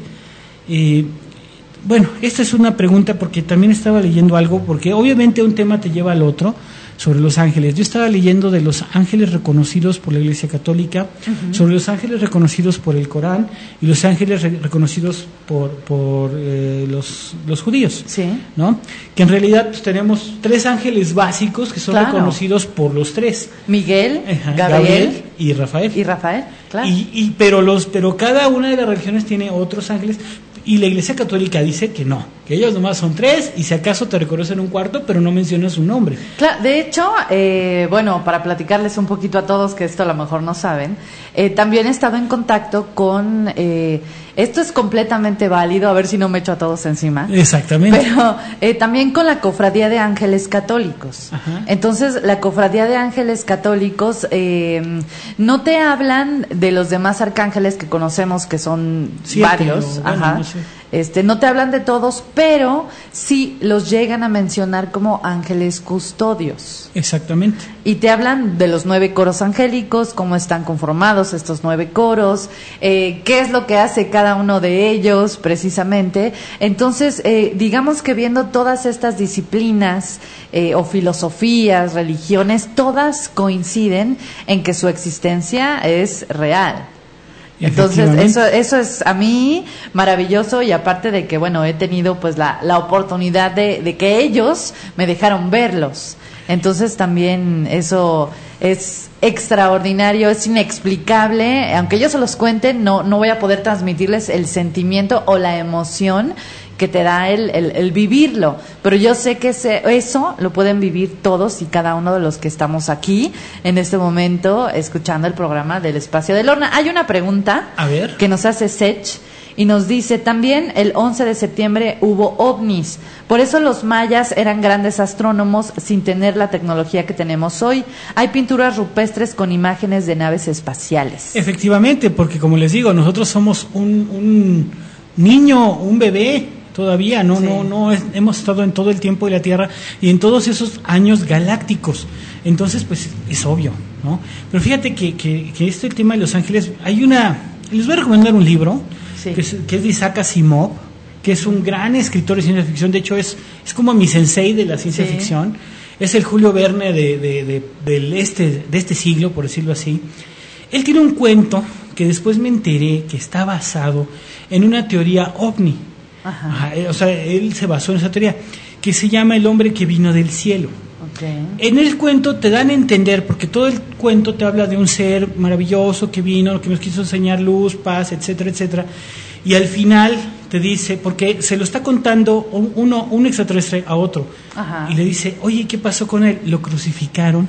Eh, bueno, esta es una pregunta porque también estaba leyendo algo, porque obviamente un tema te lleva al otro, sobre los ángeles. Yo estaba leyendo de los ángeles reconocidos por la Iglesia Católica, uh-huh. sobre los ángeles reconocidos por el Corán y los ángeles re- reconocidos por, por eh, los, los judíos, sí. ¿no? Que en realidad pues, tenemos tres ángeles básicos que son claro. reconocidos por los tres. Miguel, Ajá, Gabriel, Gabriel y Rafael. Y Rafael, claro. Y, y, pero, los, pero cada una de las religiones tiene otros ángeles. Y la Iglesia Católica dice que no, que ellos nomás son tres y si acaso te reconocen un cuarto, pero no mencionas su nombre. Claro, de hecho, eh, bueno, para platicarles un poquito a todos, que esto a lo mejor no saben, eh, también he estado en contacto con, eh, esto es completamente válido, a ver si no me echo a todos encima. Exactamente. Pero eh, también con la Cofradía de Ángeles Católicos. Ajá. Entonces, la Cofradía de Ángeles Católicos eh, no te hablan de los demás arcángeles que conocemos, que son Siete, varios, o, bueno, ajá. No sé. Este, no te hablan de todos, pero sí los llegan a mencionar como ángeles custodios. Exactamente. Y te hablan de los nueve coros angélicos, cómo están conformados estos nueve coros, eh, qué es lo que hace cada uno de ellos, precisamente. Entonces, eh, digamos que viendo todas estas disciplinas eh, o filosofías, religiones, todas coinciden en que su existencia es real. Entonces, eso eso es a mí maravilloso, y aparte de que, bueno, he tenido pues la, la oportunidad de, de que ellos me dejaron verlos. Entonces, también eso es extraordinario, es inexplicable. Aunque ellos se los cuenten, no, no voy a poder transmitirles el sentimiento o la emoción que te da el, el, el vivirlo, pero yo sé que ese, eso lo pueden vivir todos y cada uno de los que estamos aquí en este momento escuchando el programa del Espacio de Lorna. Hay una pregunta a ver. que nos hace Sech y nos dice, también el once de septiembre hubo ovnis, por eso los mayas eran grandes astrónomos sin tener la tecnología que tenemos hoy. Hay pinturas rupestres con imágenes de naves espaciales. Efectivamente, porque como les digo, nosotros somos un, un niño, un bebé todavía, no, sí. no, no es, hemos estado en todo el tiempo de la Tierra y en todos esos años galácticos. Entonces, pues es obvio, ¿no? Pero fíjate que, que, que este tema de Los Ángeles, hay una, les voy a recomendar un libro sí. que, es, que es de Isaac Asimov, que es un gran escritor de ciencia ficción. De hecho, es, es como mi sensei de la ciencia sí. ficción. Es el Julio Verne de, de, de, del este, de este siglo, por decirlo así. Él tiene un cuento que después me enteré que está basado en una teoría ovni. Ajá. Ajá, o sea, él se basó en esa teoría, que se llama El hombre que vino del cielo. Okay. En el cuento te dan a entender, porque todo el cuento te habla de un ser maravilloso que vino, que nos quiso enseñar luz, paz, etcétera, etcétera. Y al final te dice, porque se lo está contando un, uno, un extraterrestre a otro, Ajá. y le dice, oye, ¿qué pasó con él? Lo crucificaron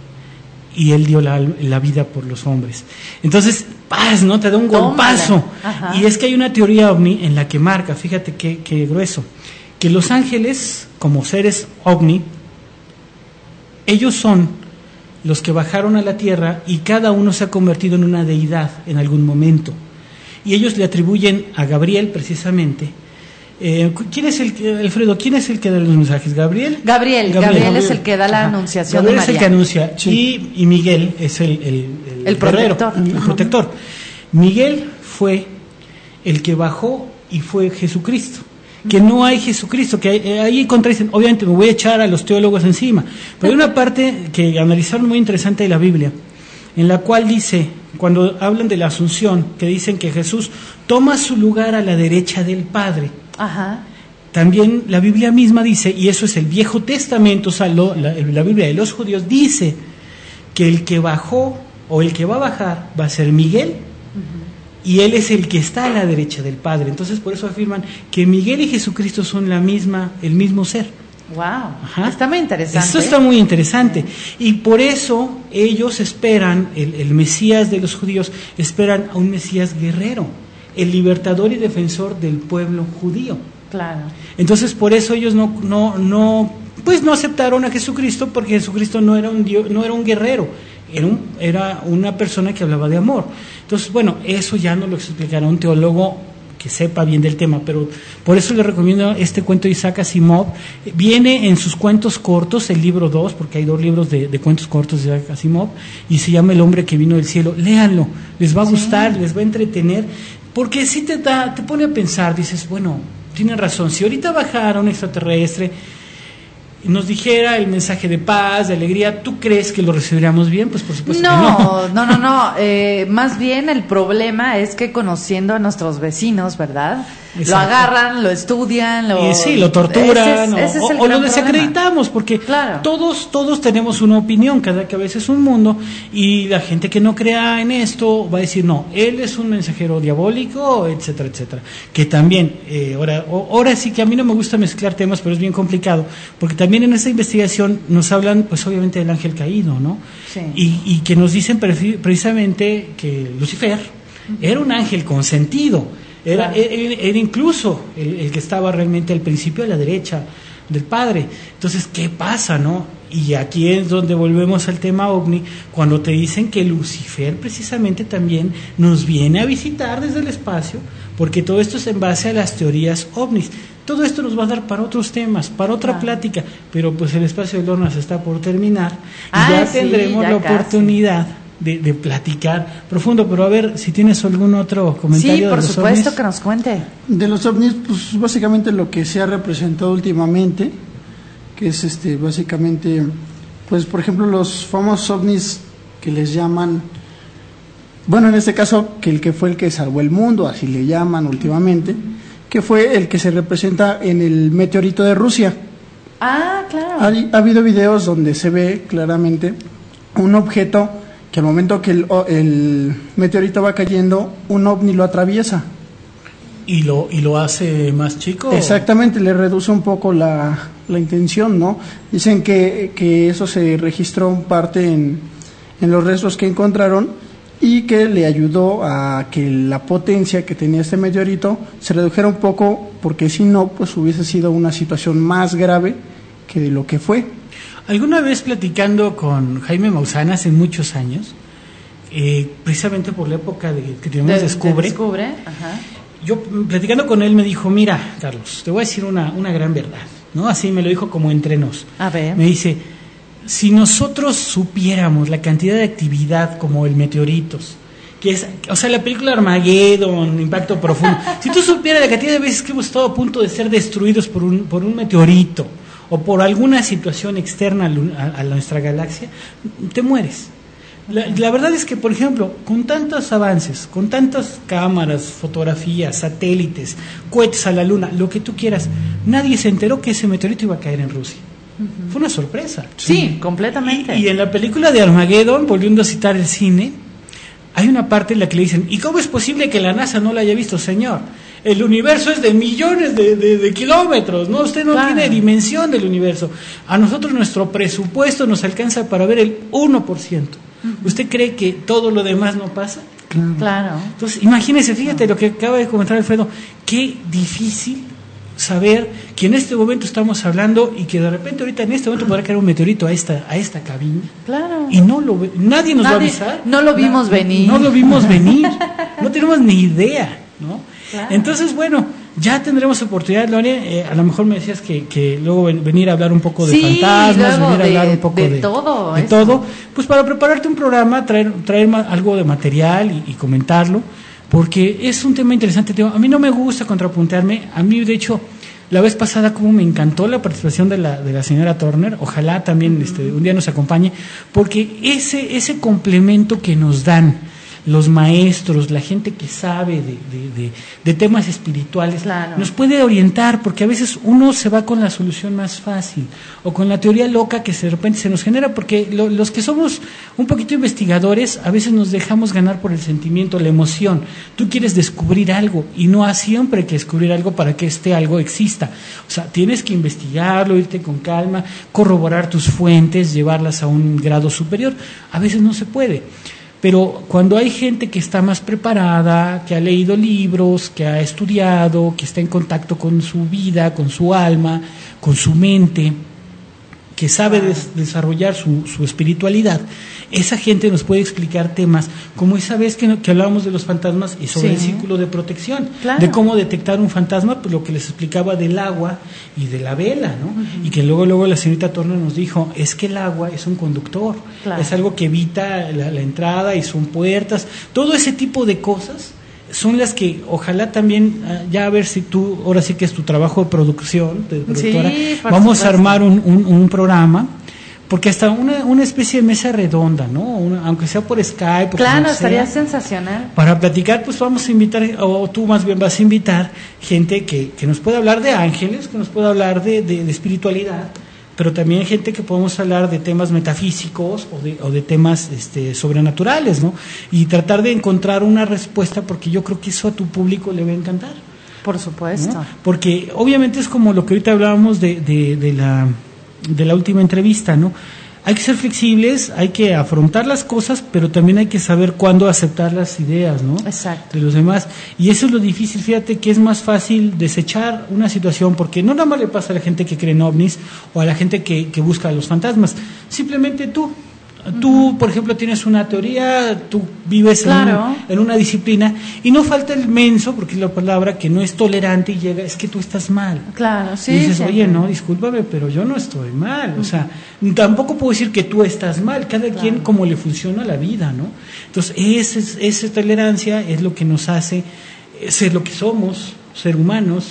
y él dio la, la vida por los hombres. Entonces, paz, ¿no? Te da un golpazo. Y es que hay una teoría ovni en la que marca, fíjate qué, qué grueso, que los ángeles, como seres ovni, ellos son los que bajaron a la tierra y cada uno se ha convertido en una deidad en algún momento. Y ellos le atribuyen a Gabriel precisamente. Eh, ¿Quién es el que, Alfredo, quién es el que da los mensajes? ¿Gabriel? Gabriel, Gabriel, Gabriel es el que da la Ajá. anunciación Gabriel de María. es el que anuncia, sí. y, y Miguel es el, el, el, el protector. el protector. Miguel fue el que bajó y fue Jesucristo. Que no hay Jesucristo, que hay, ahí contradicen, obviamente me voy a echar a los teólogos encima, pero hay una parte que analizaron muy interesante de la Biblia, en la cual dice, cuando hablan de la Asunción, que dicen que Jesús toma su lugar a la derecha del Padre. Ajá. También la Biblia misma dice, y eso es el Viejo Testamento, o sea, lo, la, la Biblia de los judíos dice que el que bajó o el que va a bajar va a ser Miguel, uh-huh. y él es el que está a la derecha del Padre. Entonces por eso afirman que Miguel y Jesucristo son la misma, el mismo ser. Wow, Ajá. Está muy interesante. Esto está muy interesante. Y por eso ellos esperan, el, el Mesías de los judíos, esperan a un Mesías guerrero, el libertador y defensor del pueblo judío. Claro. Entonces por eso ellos no, no, no, pues no aceptaron a Jesucristo, porque Jesucristo no era un Dios, no era un guerrero, era, un, era una persona que hablaba de amor. Entonces, bueno, eso ya no lo explicará un teólogo que sepa bien del tema, pero por eso les recomiendo este cuento de Isaac Asimov. Viene en sus cuentos cortos, el libro dos, porque hay dos libros de, de cuentos cortos de Isaac Asimov, y se llama El hombre que vino del cielo. Léanlo, les va a gustar, sí. les va a entretener, porque si te da, te pone a pensar, dices, bueno, tienen razón, si ahorita bajara un extraterrestre y nos dijera el mensaje de paz, de alegría, ¿tú crees que lo recibiríamos bien? Pues por supuesto no, que no. No, no, no, eh, más bien el problema es que conociendo a nuestros vecinos, ¿verdad? Exacto. Lo agarran, lo estudian, lo... Y sí, lo torturan, ese es, ese o, es el o lo desacreditamos, problema. Porque claro. todos todos tenemos una opinión, cada cabeza es un mundo, y la gente que no crea en esto va a decir, no, él es un mensajero diabólico, etcétera, etcétera. Que también, eh, ahora, ahora sí que a mí no me gusta mezclar temas, pero es bien complicado, porque también en esa investigación nos hablan, pues obviamente del ángel caído, ¿no? Sí. Y, y que nos dicen precisamente que Lucifer uh-huh. era un ángel consentido. Era, claro. era, era incluso el, el que estaba realmente al principio a la derecha del Padre. Entonces, ¿qué pasa, no? Y aquí es donde volvemos al tema ovni, cuando te dicen que Lucifer precisamente también nos viene a visitar desde el espacio, porque todo esto es en base a las teorías ovnis. Todo esto nos va a dar para otros temas, para otra claro. plática, pero pues el espacio de Lorna se está por terminar y ah, ya sí, tendremos ya la casi. oportunidad De, de platicar profundo, pero a ver si tienes algún otro comentario. Sí, por de los supuesto ovnis. Que nos cuente. De los ovnis, pues básicamente lo que se ha representado últimamente, que es este básicamente, pues por ejemplo los famosos ovnis que les llaman, bueno en este caso que el que fue el que salvó el mundo, así le llaman últimamente, que fue el que se representa en el meteorito de Rusia. Ah, claro. Ha, ha habido videos donde se ve claramente un objeto que al momento que el, el meteorito va cayendo, un ovni lo atraviesa. ¿Y lo, y lo hace más chico? Exactamente, le reduce un poco la, la intención, ¿no? Dicen que, que eso se registró en parte en, en los restos que encontraron y que le ayudó a que la potencia que tenía este meteorito se redujera un poco, porque si no, pues hubiese sido una situación más grave que de lo que fue. Alguna vez platicando con Jaime Maussan hace muchos años, eh, precisamente por la época de, que tenemos de, Descubre, de Descubre. Ajá. Yo platicando con él me dijo, mira, Carlos, te voy a decir una, una gran verdad, ¿no? Así me lo dijo como entre nos. A ver. Me dice, si nosotros supiéramos la cantidad de actividad como el meteoritos, que es, o sea, la película Armageddon, Impacto Profundo, si tú supieras la cantidad de veces que hemos estado a punto de ser destruidos por un, por un meteorito, o por alguna situación externa a, a nuestra galaxia, te mueres. La, la verdad es que, por ejemplo, con tantos avances, con tantas cámaras, fotografías, satélites, cohetes a la luna, lo que tú quieras, nadie se enteró que ese meteorito iba a caer en Rusia. Uh-huh. Fue una sorpresa. Sí, sí. completamente. Y, y en la película de Armageddon, volviendo a citar el cine, hay una parte en la que le dicen, ¿y cómo es posible que la NASA no la haya visto, señor? El universo es de millones de, de, de kilómetros, ¿no? Usted no claro. tiene dimensión del universo. A nosotros nuestro presupuesto nos alcanza para ver el uno por ciento. Uh-huh. ¿Usted cree que todo lo demás no pasa? Claro. Entonces, imagínese, fíjate lo que acaba de comentar Alfredo, qué difícil saber que en este momento estamos hablando y que de repente ahorita en este momento podrá caer un meteorito a esta a esta cabina. Claro. Y no lo ve, nadie nos nadie, va a avisar. No lo vimos no, venir. No lo vimos venir. No tenemos ni idea, ¿no? Claro. Entonces, bueno, ya tendremos oportunidad, Gloria. Eh, a lo mejor me decías que, que luego ven, venir a hablar un poco de sí, fantasmas, venir a de, hablar un poco de, de, todo, de todo. Pues para prepararte un programa, traer, traer algo de material y, y comentarlo. Porque es un tema interesante. A mí no me gusta contrapuntearme. A mí, de hecho, la vez pasada como me encantó la participación de la de la señora Turner. Ojalá también este, un día nos acompañe. Porque ese ese complemento que nos dan los maestros, la gente que sabe de, de, de, de temas espirituales, claro, nos puede orientar, porque a veces uno se va con la solución más fácil, o con la teoría loca que de repente se nos genera, porque lo, los que somos un poquito investigadores, a veces nos dejamos ganar por el sentimiento, la emoción. Tú quieres descubrir algo, y no hay siempre que descubrir algo para que este algo exista. O sea, tienes que investigarlo, irte con calma, corroborar tus fuentes, llevarlas a un grado superior. A veces no se puede. Pero cuando hay gente que está más preparada, que ha leído libros, que ha estudiado, que está en contacto con su vida, con su alma, con su mente, que sabe des- desarrollar su, su espiritualidad, esa gente nos puede explicar temas como esa vez que, que hablábamos de los fantasmas y sobre sí. el círculo de protección, claro. de cómo detectar un fantasma, pues lo que les explicaba del agua y de la vela, ¿no? Uh-huh. Y que luego luego la señorita Turner nos dijo, es que el agua es un conductor, claro. es algo que evita la, la entrada y son puertas, todo ese tipo de cosas son las que ojalá también, uh, ya a ver si tú, ahora sí que es tu trabajo de producción, de productora, sí, vamos supuesto. a armar un, un, un programa, porque hasta una, una especie de mesa redonda, ¿no? Una, aunque sea por Skype. Claro, sea, estaría sensacional. Para platicar, pues vamos a invitar, o tú más bien vas a invitar gente que, que nos pueda hablar de ángeles, que nos pueda hablar de, de, de espiritualidad, pero también gente que podemos hablar de temas metafísicos o de, o de temas este, sobrenaturales, ¿no? Y tratar de encontrar una respuesta, porque yo creo que eso a tu público le va a encantar. Por supuesto. ¿No? Porque obviamente es como lo que ahorita hablábamos de, de, de la de la última entrevista, ¿no? Hay que ser flexibles, hay que afrontar las cosas, pero también hay que saber cuándo aceptar las ideas, ¿no? Exacto. De los demás. Y eso es lo difícil, fíjate que es más fácil desechar una situación, porque no nada más le pasa a la gente que cree en ovnis o a la gente que, que busca a los fantasmas, simplemente tú. Tú, por ejemplo, tienes una teoría, tú vives claro. en, un, en una disciplina y no falta el menso, porque es la palabra que no es tolerante y llega, es que tú estás mal. Claro, sí. Y dices, sí. oye, no, discúlpame, pero yo no estoy mal. O sea, tampoco puedo decir que tú estás mal, cada claro. quien como le funciona la vida, ¿no? Entonces, esa, esa tolerancia es lo que nos hace ser lo que somos, ser humanos.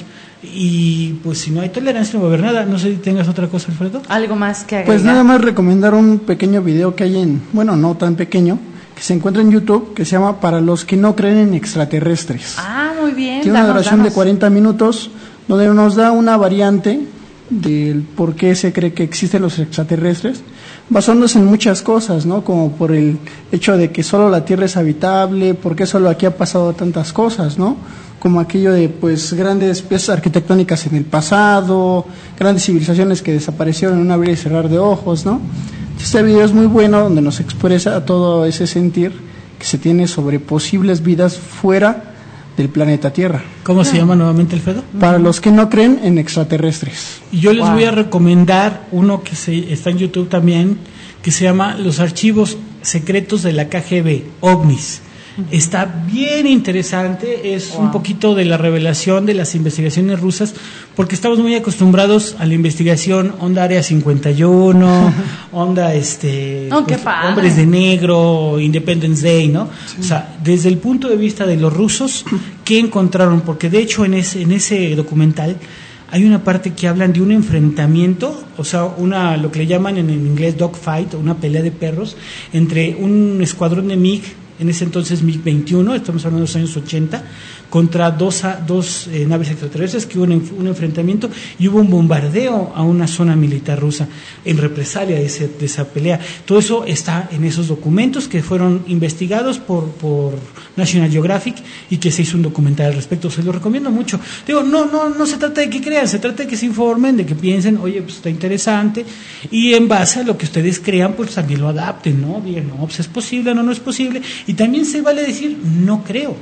Y pues si no hay tolerancia no va a haber nada. No sé si tengas otra cosa, Alfredo. Algo más que agregar. Pues nada más recomendar un pequeño video que hay en, bueno, no tan pequeño, que se encuentra en YouTube, que se llama Para los que no creen en extraterrestres. Ah, muy bien. Tiene danos, una duración danos. de cuarenta minutos, donde nos da una variante del por qué se cree que existen los extraterrestres, basándose en muchas cosas, ¿no? Como por el hecho de que solo la Tierra es habitable, por qué solo aquí ha pasado tantas cosas, ¿no? Como aquello de pues grandes piezas arquitectónicas en el pasado, grandes civilizaciones que desaparecieron en un abrir y cerrar de ojos, ¿no? Este video es muy bueno, donde nos expresa todo ese sentir que se tiene sobre posibles vidas fuera del planeta Tierra. ¿Cómo se llama nuevamente, Alfredo? Para los que no creen en extraterrestres. Y yo les Wow. voy a recomendar uno que se, está en YouTube también, que se llama Los archivos secretos de la K G B, OVNIs. Está bien interesante, es wow. un poquito de la revelación de las investigaciones rusas, porque estamos muy acostumbrados a la investigación onda Área cincuenta y uno, onda este oh, pues, qué padre. Hombres de Negro, Independence Day, ¿no? Sí. O sea, desde el punto de vista de los rusos, ¿qué encontraron? Porque de hecho en ese, en ese documental hay una parte que hablan de un enfrentamiento, o sea, una lo que le llaman en inglés dogfight, una pelea de perros, entre un escuadrón de MiG, en ese entonces MiG veintiuno, estamos hablando de los años ochenta, contra dos, dos eh, naves extraterrestres, que hubo un, un enfrentamiento y hubo un bombardeo a una zona militar rusa en represalia de, ese, de esa pelea. Todo eso está en esos documentos que fueron investigados por, por National Geographic y que se hizo un documental al respecto. Se lo recomiendo mucho. Digo, no, no, no se trata de que crean, se trata de que se informen, de que piensen, oye, pues está interesante, y en base a lo que ustedes crean, pues también lo adapten, ¿no? Digan, no, pues es posible, no, no es posible. Y también se vale decir, no creo.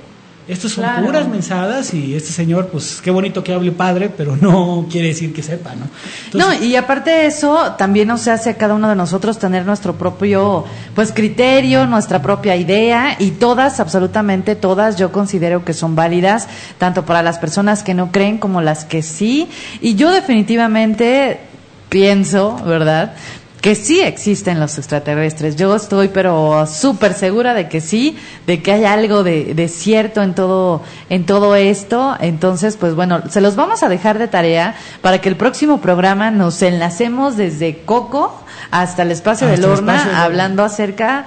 Estos son Claro. puras mensadas y este señor, pues qué bonito que hable padre, pero no quiere decir que sepa, ¿no? Entonces, no, y aparte de eso, también nos hace a cada uno de nosotros tener nuestro propio, pues, criterio, nuestra propia idea, y todas, absolutamente todas, yo considero que son válidas, tanto para las personas que no creen como las que sí, y yo definitivamente pienso, ¿verdad?, que sí existen los extraterrestres. Yo estoy pero súper segura de que sí, de que hay algo de, de cierto en todo, en todo esto. Entonces, pues bueno, se los vamos a dejar de tarea para que el próximo programa nos enlacemos desde Coco hasta el espacio Hasta de el Lorna, espacio de Lorna. hablando acerca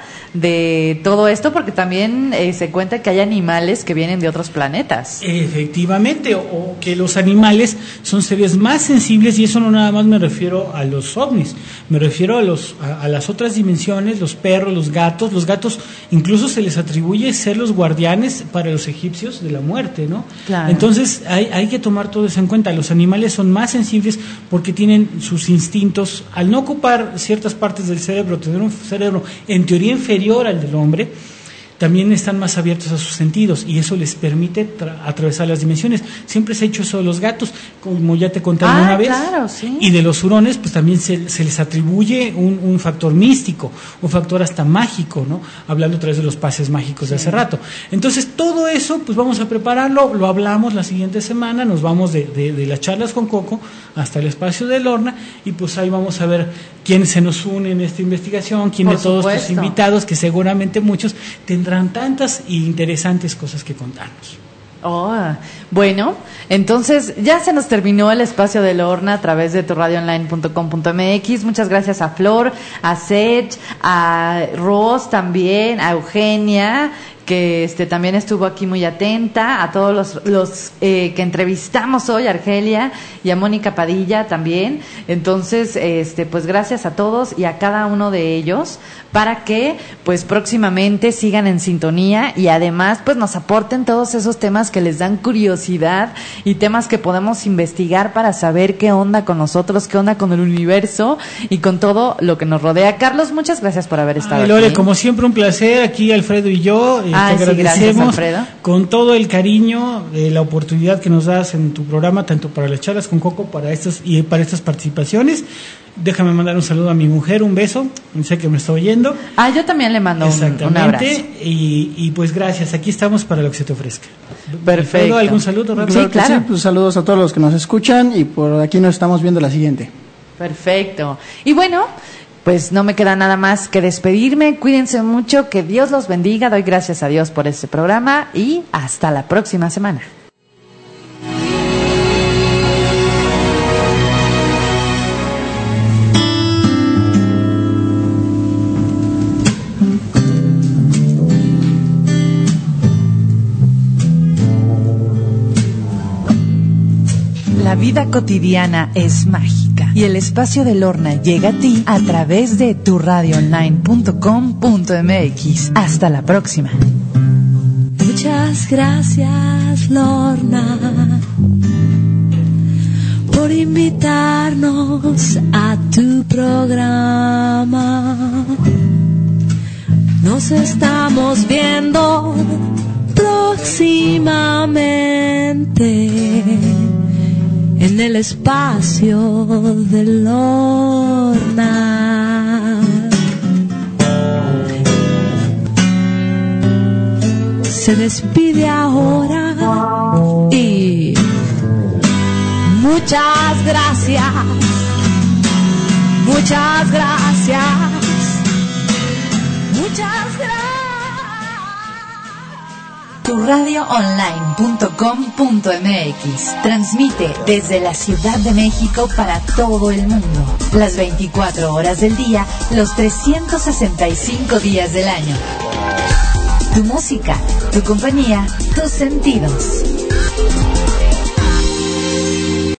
de todo esto, porque también eh, se cuenta que hay animales que vienen de otros planetas. efectivamente, o, o que los animales son seres más sensibles, y eso no nada más me refiero a los ovnis, me refiero a los a, a las otras dimensiones, los perros, los gatos. Los gatos incluso se les atribuye ser los guardianes para los egipcios de la muerte, ¿no? Claro. Entonces hay, hay que tomar todo eso en cuenta. Los animales son más sensibles porque tienen sus instintos, al no ocupar ciertas partes del cerebro, tener un cerebro en teoría inferior al del hombre, también están más abiertos a sus sentidos, y eso les permite tra- atravesar las dimensiones. Siempre se ha hecho eso de los gatos, como ya te conté Ah, alguna vez. claro, sí. Y de los hurones, pues también se, se les atribuye un, un factor místico, un factor hasta mágico, ¿no? Hablando a través de los pases mágicos de hace rato. Entonces, todo eso, pues vamos a prepararlo, lo hablamos la siguiente semana, nos vamos de, de, de las charlas con Coco hasta el espacio de Lorna, y pues ahí vamos a ver quién se nos une en esta investigación, quién Por de todos supuesto. tus invitados, que seguramente muchos tendrán tantas e interesantes cosas que contarnos. Oh, bueno, entonces ya se nos terminó el espacio de Lorna a través de tu radio online punto com punto m x. Muchas gracias a Flor, a Seth, a Ros también, a Eugenia, que este también estuvo aquí muy atenta, a todos los, los eh, que entrevistamos hoy, a Argelia y a Mónica Padilla también. Entonces, este, pues gracias a todos y a cada uno de ellos, para que pues próximamente sigan en sintonía y además pues nos aporten todos esos temas que les dan curiosidad y temas que podemos investigar para saber qué onda con nosotros, qué onda con el universo y con todo lo que nos rodea. Carlos, muchas gracias por haber estado Ay, Lore, aquí. como siempre un placer, aquí Alfredo y yo, eh, Ay, te sí, gracias, agradecemos Alfredo. con todo el cariño, eh, la oportunidad que nos das en tu programa, tanto para las charlas con Coco para estas y para estas participaciones. Déjame mandar un saludo a mi mujer, un beso, sé que me está oyendo. Ah, yo también le mando un, un abrazo. Exactamente, y, y pues gracias, aquí estamos para lo que se te ofrezca. Perfecto. Alfredo, ¿algún saludo rápido? Sí, Claro que claro. sí, pues saludos a todos los que nos escuchan, y por aquí nos estamos viendo la siguiente. Perfecto. Y bueno, pues no me queda nada más que despedirme. Cuídense mucho, que Dios los bendiga. Doy gracias a Dios por este programa y hasta la próxima semana. La vida cotidiana es mágica y el espacio de Lorna llega a ti a través de tu radio online punto com punto m x. Hasta la próxima. Muchas gracias, Lorna, por invitarnos a tu programa. Nos estamos viendo próximamente en el espacio de Lorna. Se despide ahora y muchas gracias, muchas gracias, muchas gracias. tu radio online punto com punto m x transmite desde la Ciudad de México para todo el mundo, las veinticuatro horas del día, los trescientos sesenta y cinco días del año. Tu música, tu compañía, tus sentidos.